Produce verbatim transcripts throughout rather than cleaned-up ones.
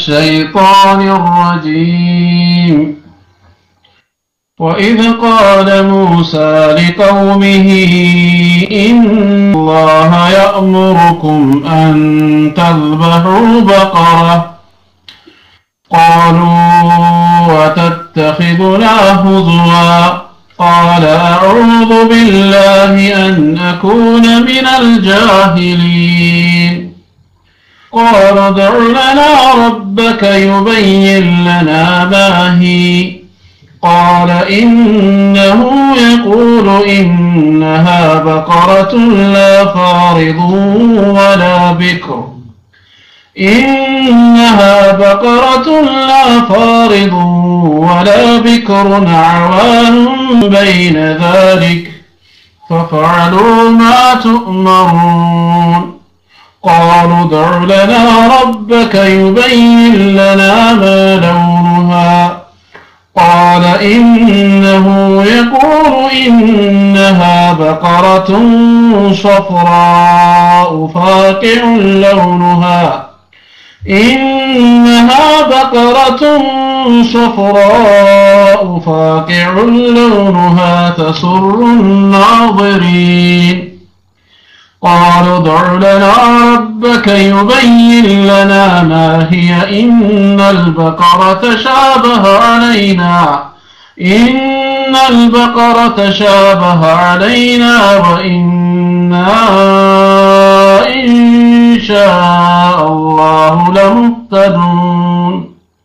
الشيطان الرجيم وإذ قال موسى لقومه إن الله يأمركم أن تذبحوا بقرة قالوا وتتخذنا هزوا قال أعوذ بالله أن أكون من الجاهلين قال ادع لنا ربك يبين لنا ما هي قال إنه يقول إنها بقرة لا فارض ولا بكر إنها بقرة لا فارض ولا بكر عوان بين ذلك ففعلوا ما تؤمرون قالوا ادع لنا ربك يبين لنا ما لونها قال إنه يقول إنها بقرة صفراء فاقع لونها إنها بقرة صفراء فاقع لونها تسر الناظرين قالوا ادع لنا ربك يبين لنا ما هي إن البقرة شابه علينا إن البقرة شابه علينا وإنا إن شاء الله لمهتدون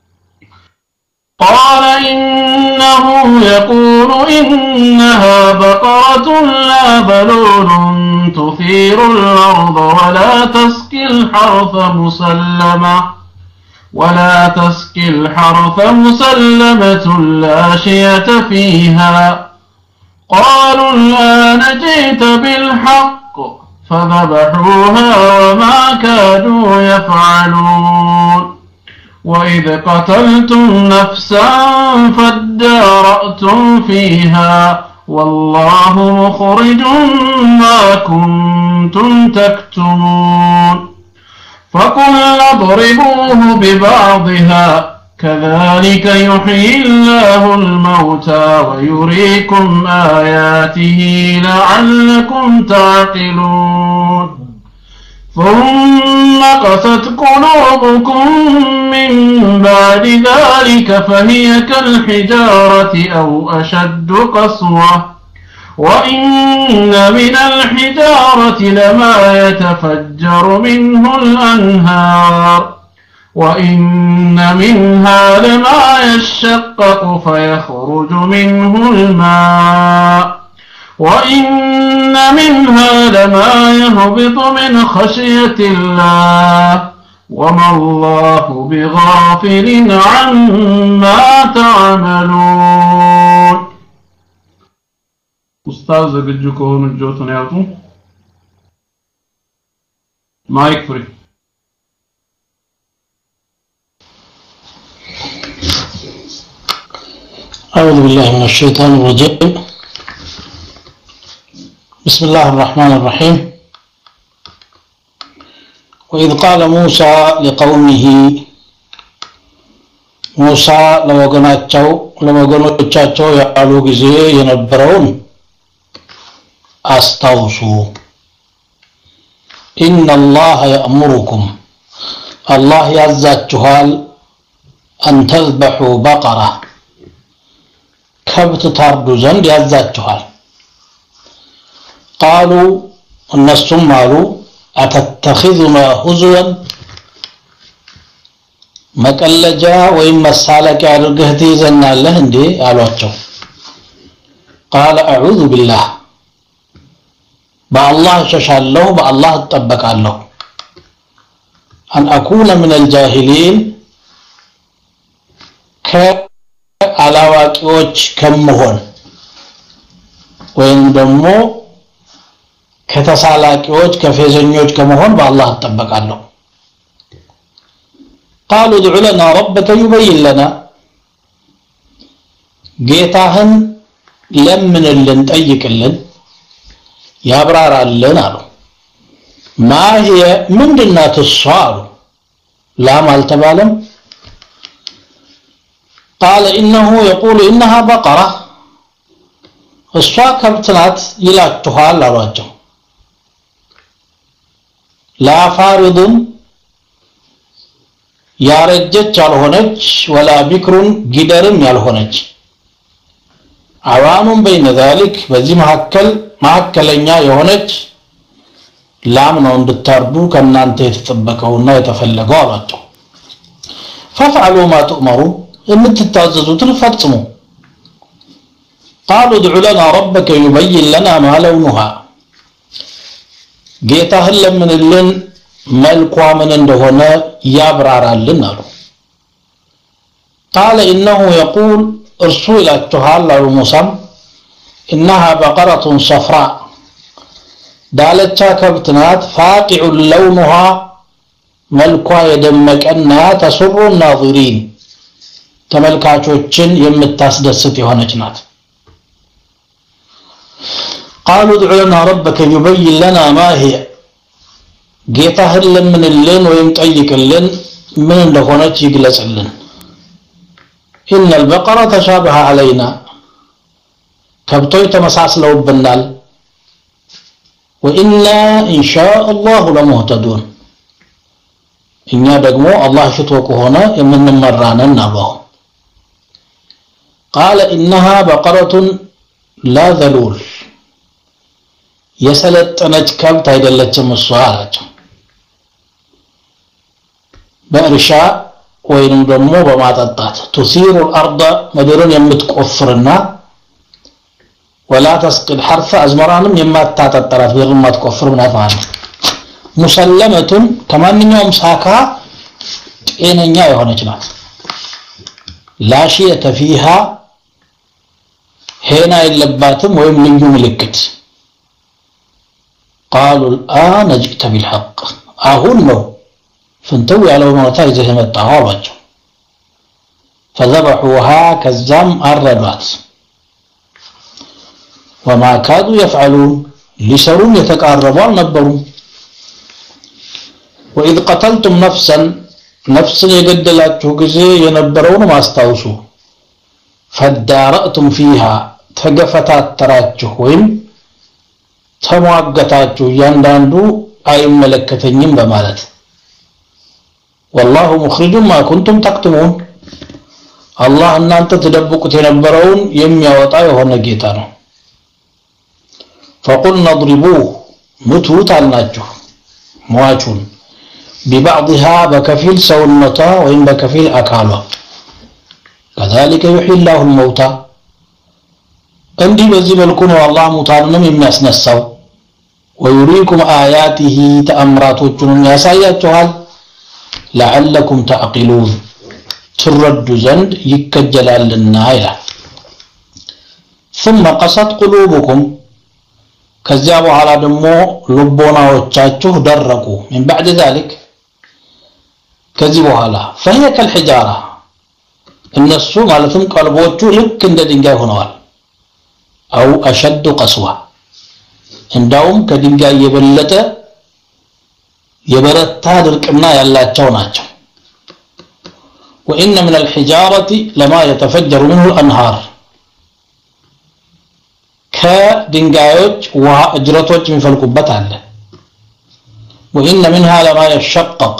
قال إنه يقول إنها بقرة لا ذلول تثير الأرض ولا تسقي الحرث مسلمة ولا تسقي الحرث مسلمة لا شية فيها قالوا الآن جئت بالحق فذبحوها وما كادوا يفعلون وإذ قتلتم نفسا فادارأتم فيها والله مخرج ما كنتم تكتمون فقلنا اضربوه ببعضها كذلك يحيي الله الموتى ويريكم آياته لعلكم تعقلون ثم قست قلوبكم من بعد ذلك فهي كالحجارة أو أشد قسوة وإن من الحجارة لما يتفجر منه الأنهار وإن منها لما يشقق فيخرج منه الماء وإن منها لما يهبط من خشية الله وما الله بغافل عما تعملون أستاذ زبجو كون الجوتون يعطون مايك فري أعوذ بالله من الشيطان الرجيم بسم الله الرحمن الرحيم وإذ قال موسى لقومه موسى لوغناتشو لوغنوቻቸው ያሉ ጊዜ የነበረውን አስታውሱ إن الله يأمركم الله ያዛችኋል أن تذبحوا بقرة ከብት ታርዱ ዘንድ ያዛችኋል قالوا النسم مالو أتتخذنا هزوا مكالجا وإن مسالك عرقه تيزنا له اندي قالوا قال أعوذ بالله با الله ششال له با الله اتبك له أن أكون من الجاهلين كعلاواكيوش كمهون وإن دمو ከተሳላቂዎች ከፌዘኞች ከመሆን በአላህ ተጠበቃለሁ قالوا ادع لنا ربك يبين لنا ጌታህን ለምንልን ጠይቅልን ያብራራልን አሉ ما هي ምንድናት እሷ አሉ ላም አልተባለም قال إنه يقول إنها بقرة السوا كبتنات يلاچኋል አሏቸው لا فارض ያረጀች ያልሆነች ولا بكر ጊደርም ያልሆነች አዋኑን بين ذلك በዚህ መሐከል መሐከለኛ የሆነች ላም ነው እንድታርዱ ከናንተ የተጠበቀውና የተፈለገው አሏቸው ففعلوا ما تؤمرون የምትታዘዙትን ፈጽሙ قالوا ادع لنا ربك يبين لنا ما لونها ጌታህን ለምንልን መልኳ ምን እንደሆነ ያብራራልን አሉ قال انه يقول ارسل الى على موسى انها بقره صفراء ዳለቻ ከብትናት فاقع لونها መልኳ የደመቀና ተስሩ الناظرين ተመልካቾችን የምታስደስት የሆነች ናት قالوا ادع لنا ربك يبين لنا ما هي ጌታህን ለምንልን ወይም ጠይቅልን ምን እንደሆነች ይግለጽልን ان البقره تشابه علينا ከብቶች ተመሳስለውብናል وإنا إن شاء الله لمهتدون እኛ ደግሞ አላህ ሽቶ ከሆነ የምንመራነን አለው قال إنها بقرة لا ذلول የሰለጠነች ከብት አይደለችም እሷ አላቸው በእርሻ ወይንም ደግሞ በማጠጣት تثير الأرض ምድርን የምትቆፍርና ولا تسقي الحرث أزمرانم የማታጠጣራት ምድርን የማትቆፍር ምናምን مسلمة ከማንኛውም ሳካ ጤነኛ የሆነች ናት لا شيء فيها هنا የለባትም ወይም ልዩ ምልክት قالوا الآن جئت بالحق አሁን ነው ፍንተው ያለው ነው ታይዘህ መጣው አሏቸው فذبحوها كزام አረዷት وما كادوا يفعلون لسرون يتقاربوا النبروا وإذ قتلتم نفسا نفسا يقدلاتችሁ ጊዜ የነበረውን ማስታውሱ فدارأتم فيها ተገፈታተራችሁ ወይም ተሟገታችሁ ያንዳንዱ አይመለከተኝም በማለት والله مخرج ما كنتم تكتمون الله እናንተ ተደብቁት የነበረውን የሚያወጣ የሆነ ጌታ ነው فقلنا اضربوه متوت አልናችሁ ሟቹን ببعضها بكفيل سونتا وإن بكفيل أكاله كذلك يحيي الله الموتى عندي بزي بالكون والله مطارنم يمياسنسو ويريكم آياته تأمراتوچن ياساياتوال لعلكم تعقلون ترد زند يكجلالنا إلى ثم قست قلوبكم كذابوا على دمو لبونا وچاچو درقوا من بعد ذلك كذبوا على فهي كالحجارة الناس مالتهم قلبوچو لك እንደ ድንጋይ ሆነዋል أو أشد قسوة እንደውም ከድንጋይ የበለጠ የበረታ ድርቅና ያላቸው ናቸው وإن من الحجارة لما يتفجر منه الأنهار ከድንጋዮች ውሃ እጅረቶች የሚፈልቁበት አለ وإن منها لما يشقق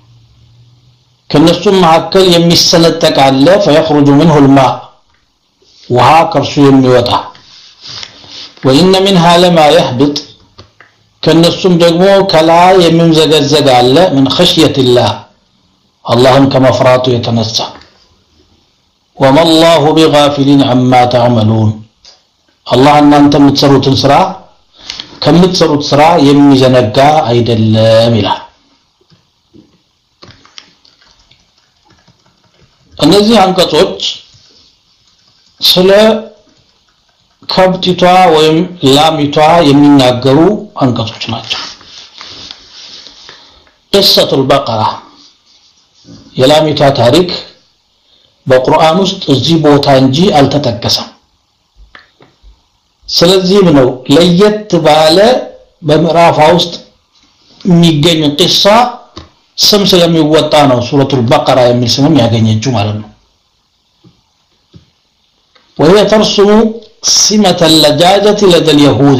ከነሱም መሐከል የሚሰነጠቅ አለ فيخرج منه الماء ውሃ ከርሱ የሚወጣ وإن منها لما يهبط ከነሱም ደግሞ ከላይ የሚምዘገዘግ አለ من خشية الله اللهم كمفراته يتنسى وما الله بغافل عما تعملون الله እናንተ የምትሰሩትን ስራ ከምትሰሩት ስራ የሚዘነጋ አይደለም ይላል እነዚህ አንቀጾች ስለ ከብቲቷ ወይም ላሚቷ የሚናገሩ አንቀጾች ናቸው قصة البقرة የላሚቷ ታሪክ በቁርአን ውስጥ እዚህ ቦታ እንጂ አልተጠቀሰም ስለዚህም ነው ለየት ባለ በምዕራፍ ውስጥ የሚገኝ ቂሳ ስም ስለሚወጣ ነው ሱረቱል በቀራ የሚል ስም ያገኘችው ማለት ነው وهي ترسم سمة اللجاجة لدى اليهود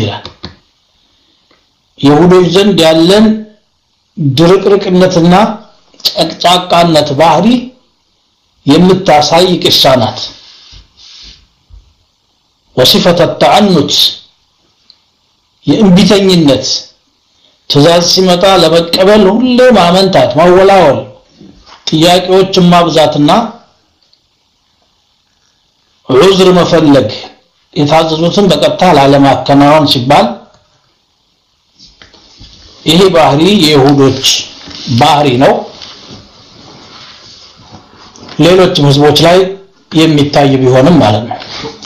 يهودوች ዘንድ ያለን ድርቅርቅነትና ጨቅጫቃነት ባህሪ የምታሳይ ቅሳ ናት وصفة التعنت የእምቢተኝነት ትእዛዝ ሲመጣ ለመቀበል ሁሌ ማመንታት ማወላወል ጥያቄዎችን ማብዛትና ዑዝር መፈለግ የታዘዙትን በቀጥታ ላለማከናወን ሲባል ይሄ ባህሪ የይሁዶች ባህሪ ነው ሌሎች ህዝቦች ላይ የሚታይ ቢሆንም ማለት ነው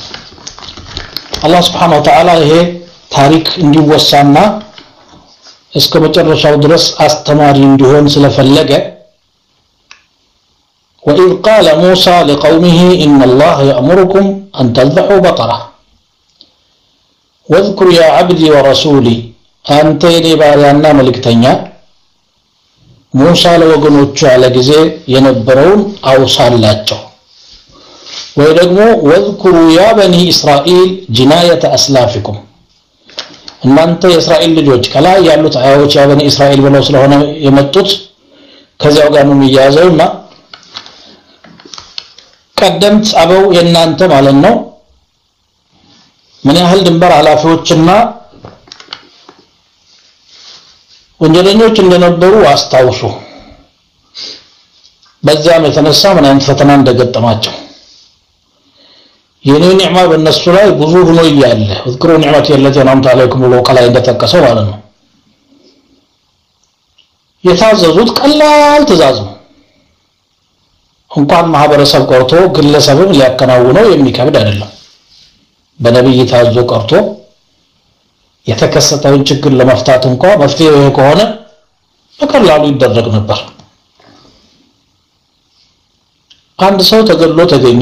አላህ Subhanahu Wa Ta'ala ይሄ ታሪክ እንዲወሳና እስከ መጨረሻው ድረስ አስተማሪ እንዲሆን ስለፈለገ وإذ قال موسى لقومه إن الله يأمركم أن تذبحوا بقرة واذكر يا عبدي ورسولي أنت يدي باريانا ملكتنيا موسى لوغنوچو على ጊዜ የነበረውን አውሳላቸው ወይ ደግሞ واذكروا يا بني إسرائيل جناية أسلافكم እናንተ የእስራኤል ልጆች ከላይ ያሉት አያዎች ያ በኒ እስራኤል ብለው ስለሆነ የመጡት ከዚያው ጋር ነው የሚያያዘውና ቀደምት አበው የናንተ ማለት ነው ምን ያህል ድንበር ኃላፊዎችና ወንጀለኞች እንደነበሩ አስታውሱ በዛም የተነሳ ምን አይነት ፈተና እንደገጠማቸው የኔ ኒዕማ በእነሱ ላይ ብዙ ሆኖ ይያለ እذكروا نعمتي التي انعمت عليكم ብሎ ከላይ እንደተጠቀሰው ማለት ነው የታዘዙት ቀላል ትእዛዝ ነው እንኳን ማህበረሰብ ቆርጦ ግለሰብም ሊያከናውነው የሚከብድ አይደለም በነብይ ታዞ ቆርጦ የተከሰተውን ችግር ለመፍታት እንኳን መፍትሄው ከሆነ በቀላሉ ይደረግ ነበር አንድ ሰው ተገድሎ ተገኘ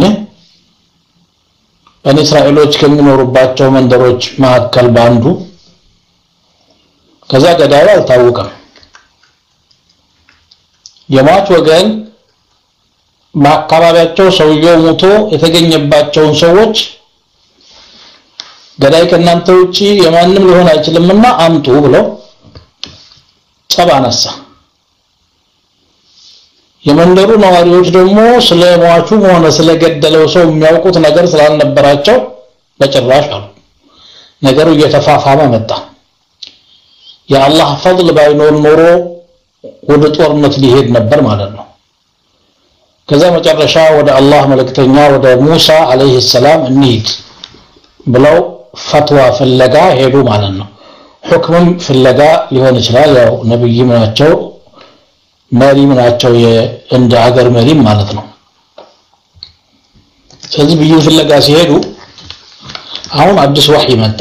በኒ እስራኤሎች ከሚኖሩባቸው መንደሮች ማከል ባንዱ ከዛ ገዳዩ አልታወቀም የሟች ወገን ማካባቢያቸው ሰውየው ሞቶ የተገኘባቸውን ሰዎች ገዳይ ከናንተ ውጪ የማንንም ሊሆን አይችልምና አምጡ ብለው ጸባናሳ የመንደሩ ነዋሪዎች ደግሞ ስለ ሟቹ ሆነ ስለ ገደለው ሰው የሚያውቁት ነገር ስላልነበራቸው በጭራሽ አሉ ነገሩ እየተፋፋመ መጣ የአላህ ፈضل ባይኖር ኖሮ ወደ ጦርነት ሊሄድ ነበር ማለት ነው ከዛ መጨረሻ ወደ አላህ መልእክተኛ ወደ ሙሳ አለይሂ ሰላም እንሂድ ብለው ፈትዋ ፍለጋ ሄዱ ማለት ነው ሁክም ፍለጋ ሊሆን ይችላል ያው ነብይ ናቸው መሪ ናቸው የእንደ ሀገር መሪ ማለት ነው ስለዚህ ብዩ ፍለጋ ሲሄዱ አሁን አዲስ ወህይ መጣ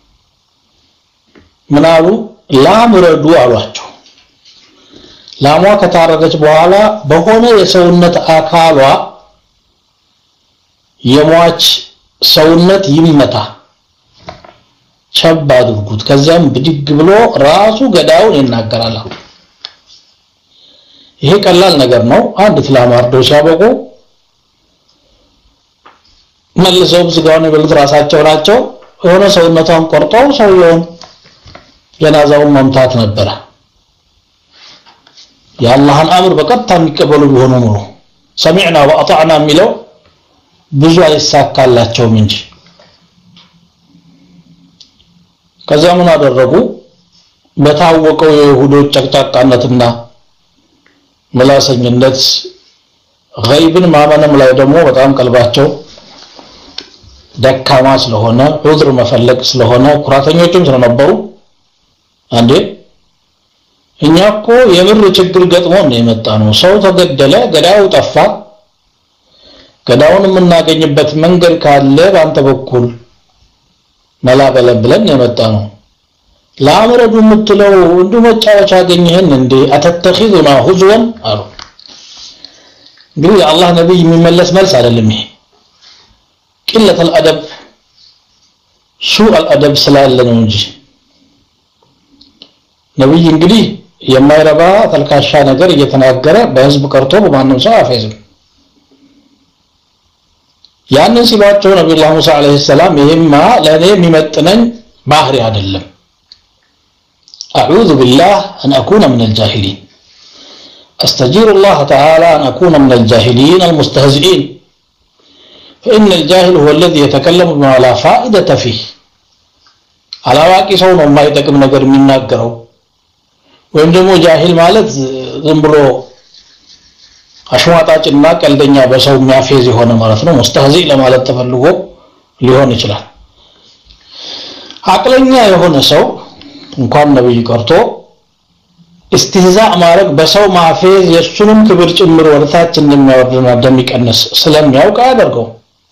ምናሉ ላምረዱ አሏቸው ላሟ ከታረደች በኋላ በሆነ የሰውነት አካሏ የሟች ሰውነት ይመታ ቸብ አድርጉት ከዛም ብድግ ብሎ ራሱ ገዳውን ይናገራል ይሄ ቀላል ነገር ነው አንድ ፍላም አርዶ ሲያበቁ መልሰው ዝጋውን ይበሉት ራሳቸው ናቸው የሆነ ሰውነቷን ቆርጠው ሰውየውን የናዛውን መምታት ነበር የአላህን አምር በቀጥታ የሚቀበሉ ቢሆኑ ነው ሰሚዕና ወአጣዕና የሚለው ብዙ አይሳካላቸውም እንጂ ከዛ ምን አደረጉ በታወቀው የይሁዶች ጨቅጫቃነትና መላሰኝነት ገይብን ማመንም ላይ ደግሞ በጣም ቀልባቸው ደካማ ስለሆነ ዑዝር መፈለግ ስለሆነ ኩራተኞችም ስለነበሩ አንዴ እኛኮ የምር ችግር ገጥሞ ነው የመጣነው ሰው ተገደለ ገዳዩ ጠፋ ገዳውን የምናገኝበት መንገድ ካለ ባንተ በኩል መላበለ ብለን የመጣነው ላምረዱ የምትለው እንዱ መጫወቻ አገኘህን እንዴ አተተኺዙና ሁዝወን አሉ ግን የአላህ ነብይ የሚመለስ መልስ አይደለም ይሄ قلة الادب سوء الادب ስላለ ነው እንጂ ነብይ እንግዲህ የማይረባ ተልካሻ ነገር እየተናገረ በህዝብ ቀርቶ በማንም ሰው አፈይዝም ያንን ሲሏቸው ነብዩላህ ሙሳ አለይሂ ሰላም ይሄማ ለኔ የሚመጥነኝ ባህሪ አይደለም أعوذ بالله أن أكون من الجاهلين أستجير الله تعالى أن أكون من الجاهلين المستهزئين فإن الجاهل هو الذي يتكلم بما لا فائدة فيه على واقع سون ما يتكلم نجر من ناقره ويمدمو جاهل مالت زنبلو أشواطاچنا ቀልደኛ በሰው የሚያፌዝ የሆነ ማለት ነው ሙስተህዚ ለማለት ተፈልጎ ሊሆን ይችላል አቅለኛ የሆነ ሰው እንኳን ነብይ ቀርቶ استهزاء ማድረግ በሰው ማፌዝ የሱንም ክብር ጭምር ወርታች እንደሚያወርድና እንደሚቀንስ ስለሚያውቅ አያደርገው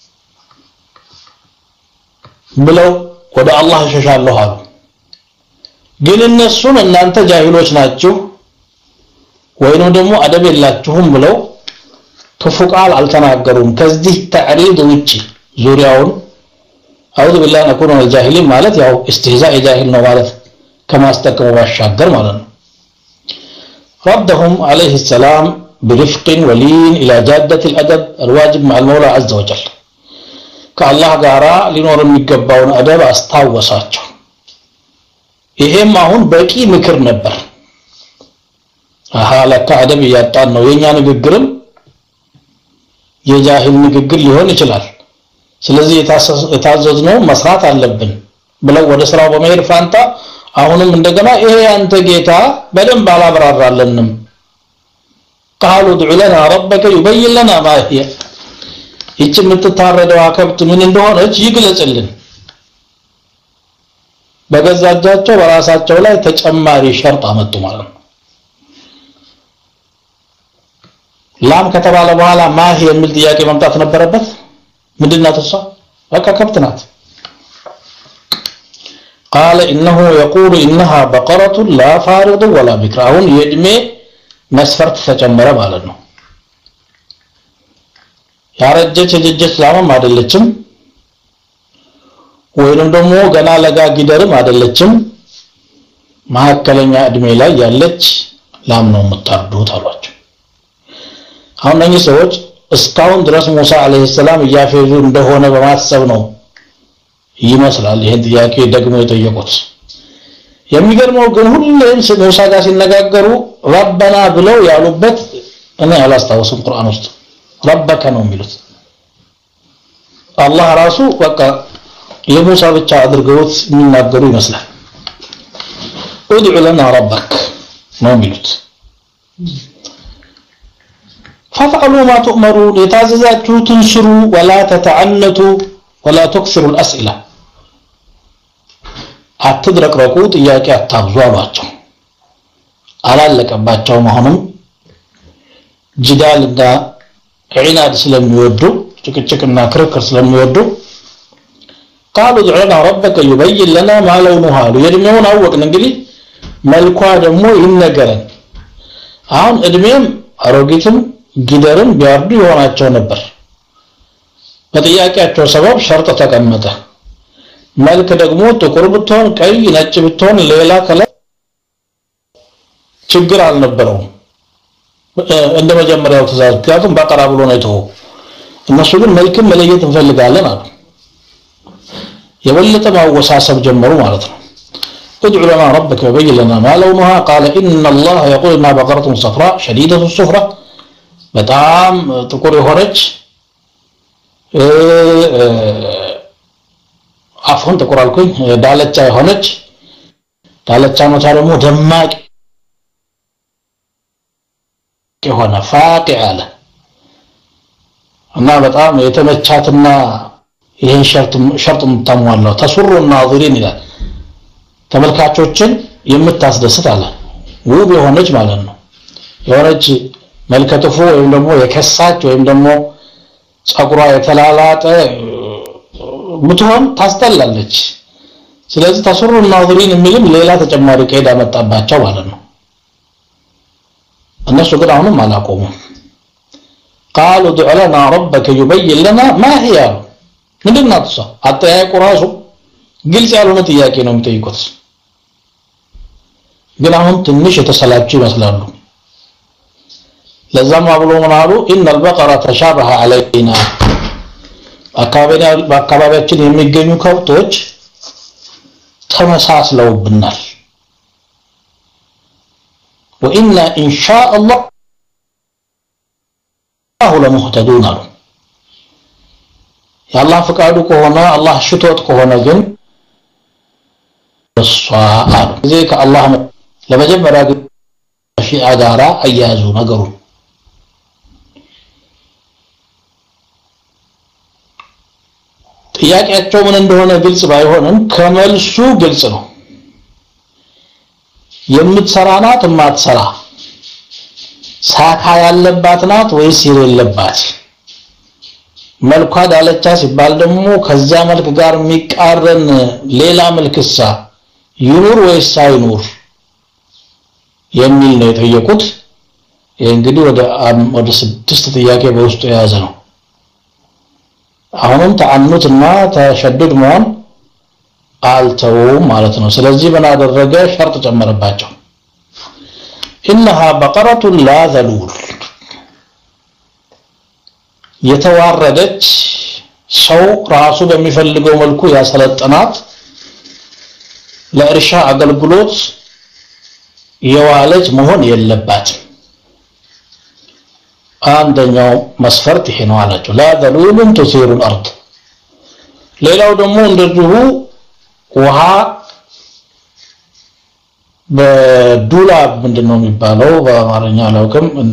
ብለው ወደ አላህ ሸሻለሁ አሉ ግን እነሱን እናንተ ጃሂሎች ናችሁ ወይንም ደግሞ አደብ የላችሁም ብለው ተፉቃል አልተናገሩም ከዚህ ተዕሪድ ውጪ ዙሪያውን አውዱ ቢላህ ነኩኑ الجاهلين ማለት ያው استهزاء የጃሂል ነው ማለት ከማስተቀሙ ባሻገር ማለት ነው ردهم عليه السلام برفق ولين الى جاده الادب الواجب مع المولى عز وجل ከአላህ ጋራ ሊኖር የሚገባውን አደብ አስታወሳቸው ይሄም አሁን በቂ ምክር ነበር አሃ ለካ አደብ ያጣን ነው የኛ ንግግርም የጃሂል ንግግር ሊሆን ይችላል ስለዚህ የታዘዝነው መስራት አለብን ብለው ወደ ስራው በመሄድ ፋንታ አሁንም እንደገና ይሄ አንተ ጌታ በደንብ አላብራራለንም قالوا ادع لنا ربك يبين لنا ما هي ይች የምትታረደው አከብት ምን እንደሆነች ይግለጽልን በገዛጃቸው በራሳቸው ላይ ተጨማሪ ሸርጥ አመጡ ማለት ነው ላም ከተባለ በኋላ ማህ የሚል ጥያቄ መምጣት ነበረበት ምንድነው ተሷ በቃ ከብት ናት قال انه يقول انها بقره لا فارض ولا بكر አሁን የእድሜ መስፈርት ተጨመረ ማለት ነው ያረጀች የጀጀች ላም አይደለችም ወይንም ደግሞ ገና ለጋ ጊደርም አይደለችም ማከለኛ እድሜ ላይ ያለች ላም ነው የምታርዱት አሏቸው አሁን እነዚህ ሰዎች እስካሁን ድረስ ሙሳ አለይሂ ሰላም ያፈዙ እንደሆነ በማሰብ ነው ይመስላል ይሄን ጥያቄ ደግሞ የጠየቁት የሚገርመው ግን ሁሌም ሙሳ ጋር ሲነጋገሩ ረበና ብለው ያሉበት እኔ አላስታውስም ቁርአን ውስጥ ረበከ ነው የሚሉት አላህ ራሱ በቃ የሙሳ ብቻ አድርገውት የሚናገሩ ይመስላል ادع لنا ربك ነው የሚሉት فافعلوا ما تؤمرون يتعززاتكم سروا ولا تتعنتوا ولا تكثروا الاسئله አትድረቅረቁ ጥያቄ አታብዙ አሏቸው አላለቀባቸው መሆኑም ጅዳልና ዒናድ ስለሚወዱ ጭቅጭቅና ክርክር ስለሚወዱ قالوا ادع لنا ربك يبين لنا ما لونها የድሜውን አወቅን እንግዲህ መልኳ ደግሞ ይነገረን አሁን እድሜም አሮጊትም ጊደርም ቢያርዱ ይሆናቸው ነበር በጥያቄያቸው ሰበብ ሸርጥ ተቀመጠ መልክ ደግሞ ጥቁር ብትሆን ቀይ ነጭ ብትሆን ሌላ ከለር ችግር አልነበረውም እንደ መጀመሪያው ተዛዝ ያቱም በቀራ ብሎ ነው የተው እነሱ ግን መልክም መለየት እንፈልጋለን አሉ የበለጠ ማወሳሰብ ጀመሩ ማለት ነው ادع لنا ربك يبين لنا ما لونها قال ان الله يقول انها بقره صفراء شديده الصفرة በጣም ጥቁር የሆነች አፎን ጥቁር አልኩኝ ዳለቻ የሆነች ዳለቻ ነው ደግሞ ደማቅ የሆነ ፋቂ አለ እና በጣም የተመቻትና ይሄን ሸርጥ ሸርጥ ተሟላው ተሱሩ الناظرين ይላል ተመልካቾችን የምታስደስት አለ ውብ የሆነች ማለት ነው የሆነች መልከጥፉ ወይም ደግሞ የከሳች ወይም ደግሞ ጸጉሯ የተላላጠ ምትሆን ታስተላለች ስለዚህ ተሱሩ الناظرين የሚልም ሌላ ተጨማሪ ቀይዳ መጣባቸው ማለት ነው እነሱ ግን አሁንም አላቆሙም قالوا ادع لنا ربك يبين لنا ما هي ምንድነው ተሷ አጠያየቁ ራሱ ግልጽ ያልሆነ ጥያቄ ነው የሚጠይቁት ግን አሁን ትንሽ የተሰላቹ ይመስላሉ ለዛም አብሎ ምናሉ ان البقره تشابه علينا አካባቢያችን በአካባቢያችን የሚገኙ ከብቶች ተመሳስለውብናል وإنا إن شاء الله لمهتدون يا الله فقادو كهونا الله شتوت كهونا جن الصاء زيك الله لما جبرا شيء أدارا أيازو نقرو ጥያቄያቸው ምን እንደሆነ ግልጽ ባይሆንም ከመልሱ ግልጽ ነው የምትሰራናት ማትሰራ ሳካ ያለባት ናት ወይስ የሌለባት መልኳ ዳለቻ ሲባል ደግሞ ከዛ መልክ ጋር የሚቃረን ሌላ መልክሳ ይኑር ወይስ አይኑር የሚል ነው የጠየቁት እንግዲህ ወደ ወደ ስድስት ጥያቄ በውስጡ የያዘ ነው አሁንም ተአኑትና ተሸድድ መሆን አልተውም ማለት ነው ስለዚህ በናደረገ ሸርጥ ጨመረባቸው إنها بقرة لا ذلول የተዋረደች ሰው ራሱ በሚፈልገው መልኩ ያሰለጠናት ለእርሻ አገልግሎት የዋለች መሆን የለባትም አንደኛው መስፈርት ይሄ ነው አላቸው لا ذلول تثير الأرض ሌላው ደግሞ እንደዚሁ ውሃ በዱላብ ምንድነው የሚባለው በአማርኛ አላውቅም እንደ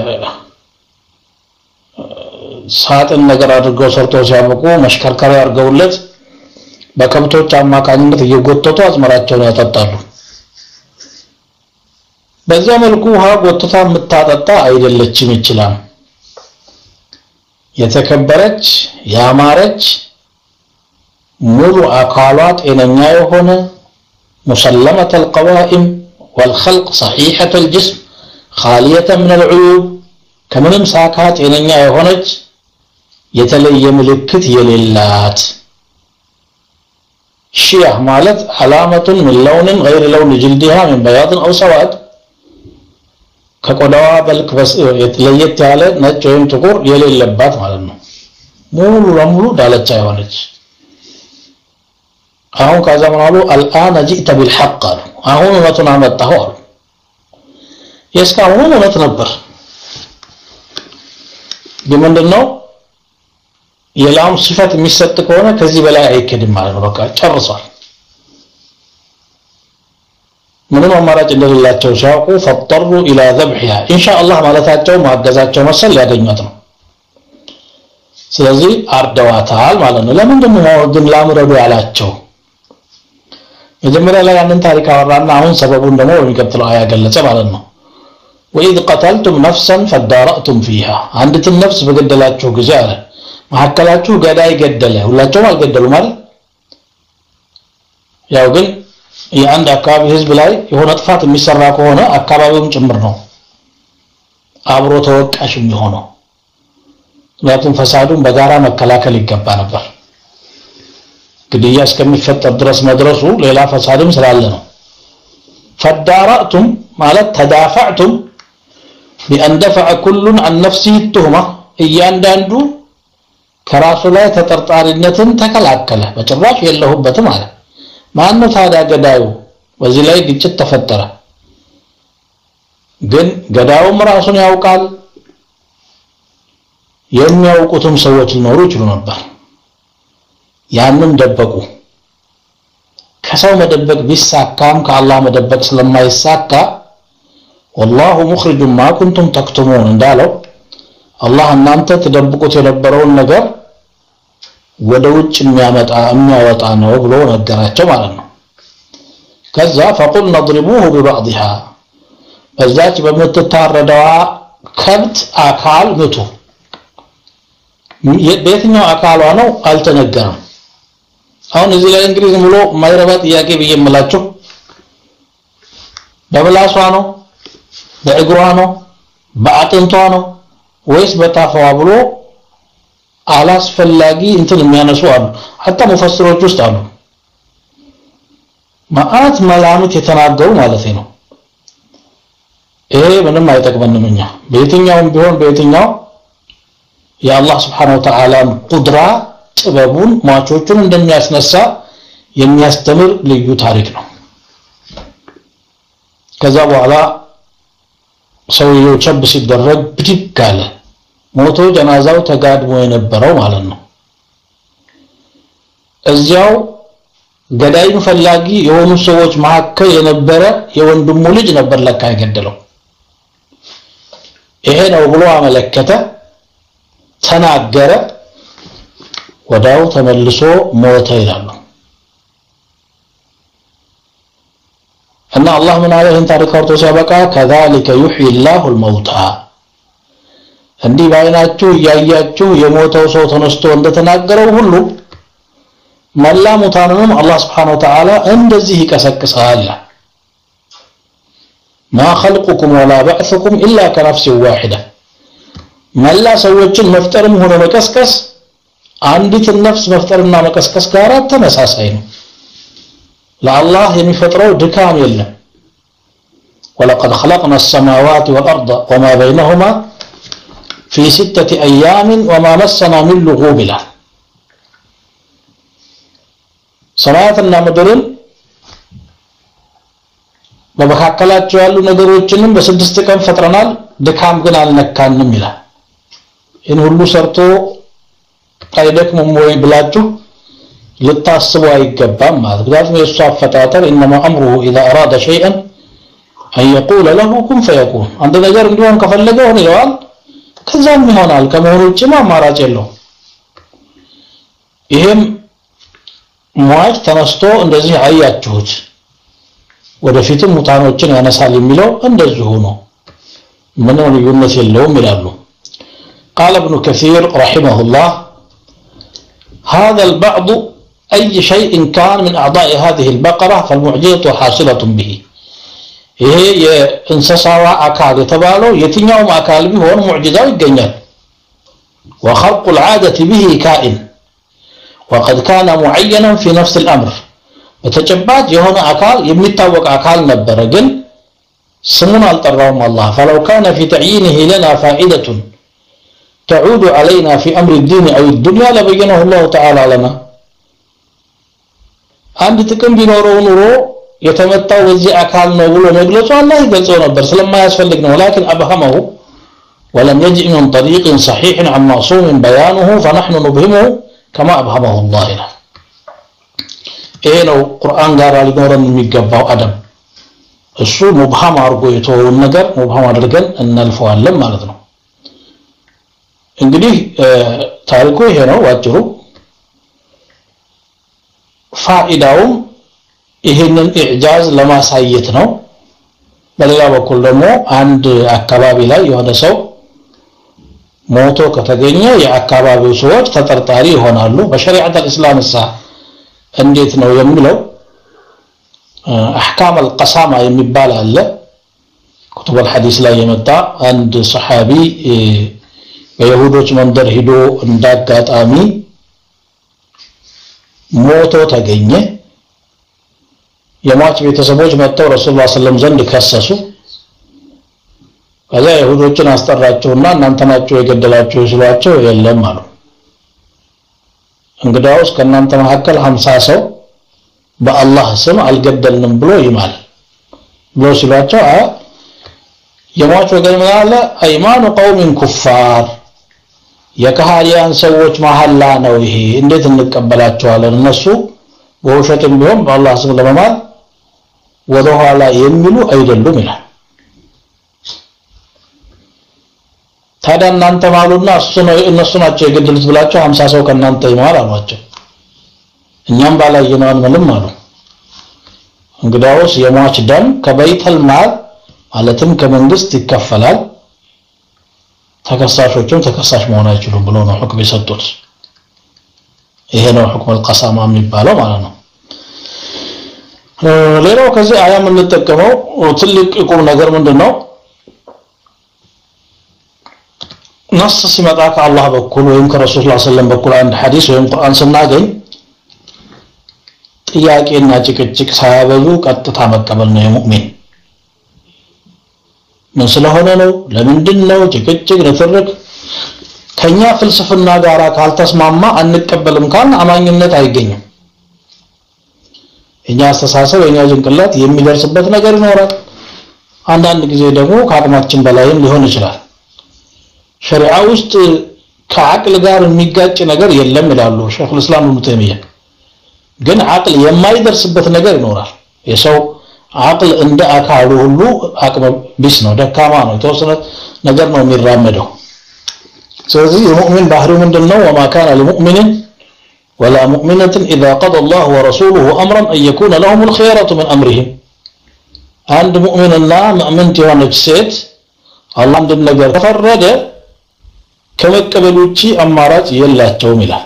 ሳጥን ነገር አድርገው ሰርተው ሲያበቁ መሽከርከሪያ አድርገውለት በከብቶች አማካኝነት እየጎተቱ አዝመራቸውን ያጠጣሉ በዛ መልኩ ውሃ ጎተታ የምታጠጣ አይደለችም ይችላል የተከበረች ያማረች ሙሉ አካሏ ጤነኛ የሆነ مسلمة القوائم والخلق صحيحة الجسم خالية من العيوب كمن ساكات إننيا يهونج يتلي ملكت يليلات شيء مالت علامة من لون غير لون جلدها من بياض أو سواد كقدوا بلك بس يتليت على نجوم تقول يليل لبات مالنا مولو رملو دالت يهونج አሁን ካዛማሉ الآن جئت بالحق አሁን እውነቱን አመጣሁ የስካሁን እውነት ነበር በመንደነው የላም ሲፈት የሚሰጥ ከሆነ ከዚህ በላይ አይከድም ማለት ነው በቃ ጨርሷል ምንም አማራጭ እንደሌላቸው ሲያውቁ فاضطروا الى ذبحها ان شاء الله ማለታቸው ማገዛቸው መሰል ያገኙት ነው ስለዚህ አርደዋታል ማለት ነው ለምን ደግሞ ግን ላምረዱ ያላቸው መጀመሪያ ላይ ያንን ታሪክ አወራና አሁን ሰበቡን ደግሞ የሚቀጥለው አያ ገለጸ ማለት ነው وإذ قتلتم نفسا فادارأتم فيها አንዲት ነፍስ በገደላችሁ ጊዜ አለ ማከላችሁ ገዳይ ገደለ ሁላችሁም አልገደሉ ማለት ያው ግን የአንድ አካባቢ ህዝብ ላይ የሆነ ጥፋት የሚሰራ ከሆነ አካባቢውም ጭምር ነው አብሮ ተወቃሽ የሚሆነው ለምን ፈሳዱን በጋራ መከላከል ይገባ ነበር ግድያ እስከሚፈጠር ድረስ መድረሱ ሌላ ፈሳድም ስላለ ነው فدارأتم ማለት ተዳፈዕቱም بأن دفع كل عن نفسه التهمة እያንዳንዱ ከራሱ ላይ ተጠርጣሪነትን ተከላከለ በጭራሽ የለሁበትም አለ ማን ነው ታዲያ ገዳዩ በዚህ ላይ ግጭት ተፈጠረ ግን ገዳዩም ራሱን ያውቃል የሚያውቁትም ሰዎች ሊኖሩ ይችላሉ ነበር ያንን ደበቁ ከሰው መደበቅ ቢሳካም ከአላህ መደበቅ ስለማይሳካ والله مخرج ما كنتم تكتمون እንዳለው አላህ እናንተ ተደብቁት የነበረውን ነገር ወደ ውጭ የሚያመጣ የሚያወጣ ነው ብሎ ነገራቸው ማለት ነው ከዛ فقلنا اضربوه ببعضها በዛች በመተታረዳዋ ከብት አካል ምቱ የቤትኛው አካሏ ነው አልተነገረም አሁን እዚህ ላይ እንግዲህ ሙሉ ማይረባ ጥያቄ በየመላችሁ በብላሷ ነው በእግሯ ነው በአጥንቷ ነው ወይስ በታፋዋ ብሎ አላስፈላጊ እንትን የሚያነሱ አሉ hatta ሙፈስሮች ውስጥ አሉ ማአት መላምት የተናገሩ ማለት ነው ይሄ ምንም አይጠቅመንም እኛ በየትኛውም ቢሆን በየትኛው የአላህ Subhanahu Wa Ta'ala ቁድራ ጥበቡን ሟቾቹን እንደሚያስነሳ የሚያስተምር ልዩ ታሪክ ነው ከዛ በኋላ ሰውየው ቸብ ሲደረግ ብድግ አለ ሞቶ ጀናዛው ተጋድሞ የነበረው ማለት ነው እዚያው ገዳይን ፈላጊ የሆኑ ሰዎች መሐከል የነበረ የወንድሙ ልጅ ነበር ለካ የገደለው ይሄ ነው ብሎ አመለከተ ተናገረ ወዳው ተመልሶ ሞተ ይላሉ እና አላህ ምን አለ ይህን ታሪክ አውርቶ ሲያበቃ كذلك يحيي الله الموتى እንዲህ ባይናችሁ ያያችሁ የሞተው ሰው ተነስቶ እንደተናገረው ሁሉ መላ ሙታንንም አላህ Subhanahu Wa Ta'ala እንደዚህ ይቀሰቅሳል ما خلقكم ولا بعثكم الا كنفس واحده መላ ሰዎችን መፍጠርም ሆነ መቀስቀስ አንዲት ነፍስ መፍጠርና መቀስቀስ ጋር ተመሳሳይ ነው ለአላህ የሚፈጥረው ድካም የለም ولقد خلقنا السماوات والارض وما بينهما في ستة ايام وما مسنا من لغوب له ሰማያትና ምድርን በመካከላቸው ያሉ ነገሮችንም በስድስት ቀን ፈጥረናል ድካም ግን አልነካንም ይላል ይህን ሁሉ ሰርቶ አይደክምም ወይ ብላችሁ ልታስቡ አይገባም ማለት ምክንያቱም የእሱ አፈጣጠር انما امره اذا اراد شيئا ان يقول له كن فيكون አንድ ነገር እንዲሆን ከፈለገ ሆነ ይላል ከዛም ይሆናል ከመሆኑ ውጭ ማማራጭ የለውም ይሄም ሟች ተነስቶ እንደዚህ አያችሁት ወደፊትም ሙታኖችን ያነሳል የሚለው እንደዚህ ሆኖ ምንም ልዩነት የለውም ይላሉ قال ابن كثير رحمه الله هذا البعض أي شيء كان من أعضاء هذه البقرة فالمعجزة حاصلة به ይሄ የእንስሳዋ አካል የተባለው የትኛውም አካል ቢሆን ሙዕጂዛው ይገኛል وخلق العادة به كائن وقد كان معينا في نفس الأمر በተጨባጭ የሆነ አካል የሚታወቅ አካል ነበር ግን ስሙን አልጠራውም አላህ فلو كان في تعيينه لنا فائدة تعود علينا في أمر الدين أو الدنيا لبينه الله تعالى لنا አንድ ጥቅም ቢኖረው ኑሮ የተመጣው በዚህ አካል ነው ብሎ መግለጹ አላህ ይገልጸው ነበር ስለማያስፈልግ ነው لكن أبهمه ولم يجئ من طريق صحيح عن معصوم بيانه فنحن نبهمه كما أبهمه الله لنا ይሄ ነው ቁርአን ጋር ሊኖረን የሚገባው አደም እሱ ሙብሃም አድርጎ የተወውን ነገር ሙብሃም አድርገን እናልፈዋለን ማለት ነው እንግዲህ ታሪኩ ይሄ ነው ዋጭሩ ፋኢዳው ይሄንን ኢዕጃዝ ለማሳየት ነው በሌላ በኩል ደግሞ አንድ አካባቢ ላይ የሆነ ሰው ሞቶ ከተገኘ የአካባቢው ሰዎች ተጠርጣሪ ይሆናሉ በሸሪዓት الاسلام ሳ እንዴት ነው የሚለው احكام القسامه የሚባል አለ كتب الحديث ላይ የመጣ አንድ ሰሃቢ በይሁዶች መንደር ሄዶ እንዳጋጣሚ ሞቶ ተገኘ የሟች ቤተሰቦች መጥተው ረሱላህ ሰለላሁ ዐለይሂ ወሰለም ዘንድ ከሰሱ ከዛ ይሁዶችን አስጠራቸውና እናንተ ናችሁ የገደላችሁ ሲሏቸው የለም አሉ እንግዳውስ ከናንተ መካከል ሃምሳ ሰው በአላህ ስም አልገደልንም ብሎ ይማል ብሎ ሲሏቸው አ የሟች ወገን ማለት አይማኑ ቀውሚን ኩፋር የካህዲያን ሰዎች መሐላ ነው ይሄ እንዴት እንቀበላቸዋለን እነሱ በውሸትም ቢሆን በአላህ ስም ለማማል ወደ ኋላ የሚሉ አይደሉም ይላል ታዲያ እናንተ ማሉና እሱ ነው እነሱ ናቸው የገደሉት ብላችሁ ሃምሳ ሰው ከናንተ ይማል አሏቸው እኛም ባላየነው ምንም አሉ እንግዳውስ የሟች ደም ከበይተል ማል ማለትም ከመንግስት ይከፈላል ተከሳሾቹም ተከሳሽ መሆን አይችሉም ብሎ ነው ሁክም የሰጡት ይሄ ነው ሁክም القسامه የሚባለው ማለት ነው ሌላው ከዚህ አያ ምን ተጠቀመው ትልቅ ቁም ነገር ምንድነው ነስ ሲመጣ ከአላህ በኩል ወይም ከረሱል ሰለላሁ ዐለይሂ ወሰለም በኩል አንድ ሐዲስ ወይም ቁርአን ስናገኝ ጥያቄና ጭቅጭቅ ሳያበዙ ቀጥታ መቀበል ነው የሙእሚን ምን ስለሆነ ነው ለምንድን ነው ጭቅጭቅ ንትርክ ከኛ ፍልስፍና ጋር ካልተስማማ አንቀበልም ካልን አማኝነት አይገኝም እኛ አስተሳሰብ እኛ ጭንቅላት የሚደርስበት ነገር ይኖራል አንዳንድ ጊዜ ደግሞ ከአቅማችን በላይም ሊሆን ይችላል ሸሪዓ ውስጥ ከአቅል ጋር የሚጋጭ ነገር የለም ይላሉ ሼኹ الاسلام ኢብኑ ተይሚያ ግን አቅል የማይደርስበት ነገር ይኖራል የሰው አቅል እንደ አካሉ ሁሉ አቅም ቢስ ነው ደካማ ነው ተወሰነ ነገር ነው የሚራመደው ስለዚህ ሙእሚን ባህሪው ምንድነው وما كان لمؤمن ولا مؤمنة إذا قضى الله ورسوله أمرا أن يكون لهم الخيرة من أمرهم عند مؤمن الله مؤمنت የሆነች ሴት አላህ አንድ ነገር ተፈረደ ከመቀበል ውጪ አማራጭ የላቸውም ይላል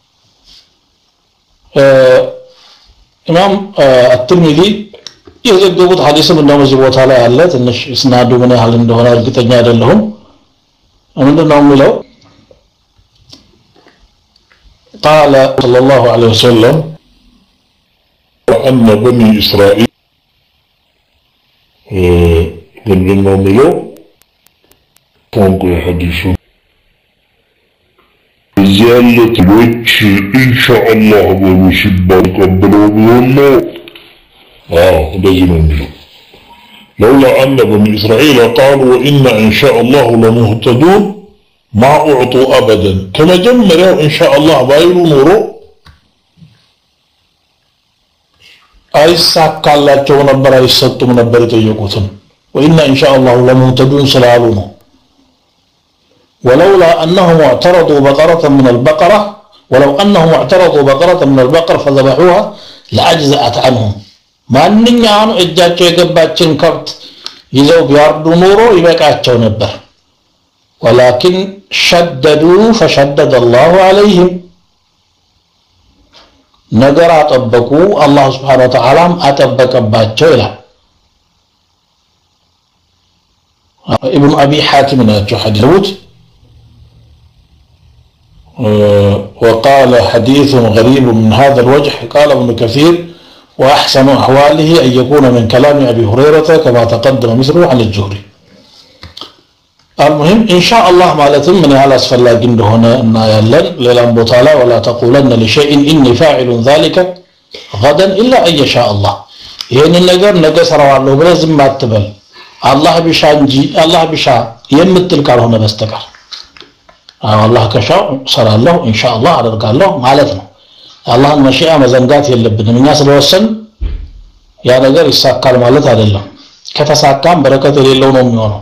ኢማም አትርሚዚ የዘገቡት ሐዲስም እንደዚህ ቦታ ላይ አለ ትንሽ እስናዱ ምን ያህል እንደሆነ እርግጠኛ አይደለሁም ምንድነው የሚለው قال صلى الله عليه وسلم أن بني إسرائيل ምንድነው የሚለው ታንቆ ሐዲሱ زيالة الوجه إن شاء الله ومسبا قبلوا بهم آه لازم نقول لولا أن بني إسرائيل قالوا وإن إن شاء الله لمهتدون ما أعطوا أبدا كما جمّروا إن شاء الله بايروا نورو أيساك الله جو نبر أيساتم نبر تيقوتن وإن إن شاء الله لمهتدون سلالونه ولولا أنهم اعترضوا بقرة من البقرة ولو أنهم اعترضوا بقرة من البقر فذبحوها لأجزأت عنهم ما أنني عنه إجاجة يقباتشن كبت يزو بياردوا نورو يبقاتشو نبر ولكن شددوا فشدد الله عليهم نقر أطبقوا الله سبحانه وتعالى أطبق باتشو إله ابن أبي حاتم ناتشو حديث وقال حديث غريب من هذا الوجه قال ابن كثير وأحسن أحواله أن يكون من كلام أبي هريرة كما تقدم مثله عن الجهري المهم إن شاء الله مالتم من على أسفل لكن هنا أن يلن للم بطالة ولا تقولن لشيء إني فاعل ذلك غدا إلا أن يشاء الله يعني النجر نجسر وعلو بلازم ما تبل الله بشانجي الله بشا يمتل كارهنا بستكر الله كشاء صار الله إن شاء الله على رجال الله مالتنا الله المشيئة مزنقات يلبنا من الناس الوسن يا نجار الساكال مالت على الله كتساكام بركة لله وميونه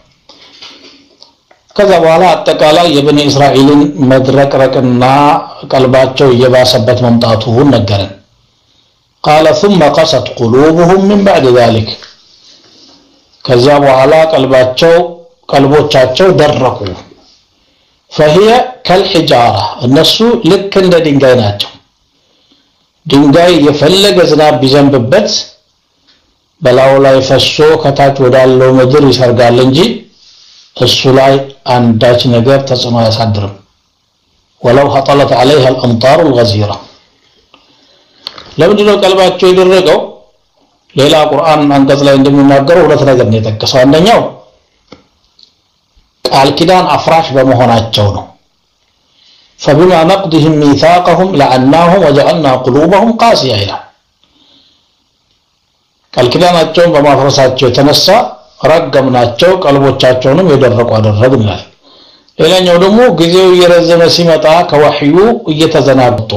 كذا ولا أتكالا يبني إسرائيل مدرك ركنا قلباتشو يباسبت ممتاته نجرا قال ثم قست قلوبهم من بعد ذلك كذا ولا قلباتشو قلبوچاچو دركوا فهي كالحجارة الناس لك عند دينجاي ناتشو دينجاي يفلق زناب بزنببت بلاو لا يفسو كتات ودالو مدر يسرقال انجي السلاي عنداج نجر تصنع يصدرم ولو هطلت عليها الأمطار الغزيرة لو دلو قلباتشو يدرقو ليلا قرآن አንቀጽ ላይ እንደሚናገረው ሁለት ነገር ነው የተከሰው አንደኛው ቃል ኪዳን አፍራሽ በመሆናቸው ነው فبما نقضهم ميثاقهم لعناهم وجعلنا قلوبهم قاسية ይላል ቃል ኪዳናቸውን በማፍረሳቸው የተነሳ ረገምናቸው ቀልቦቻቸውንም የደረቁ አደረግን ይላል ሌላኛው ደግሞ ጊዜው እየረዘመ ሲመጣ ከወህዩ እየተዘናጉ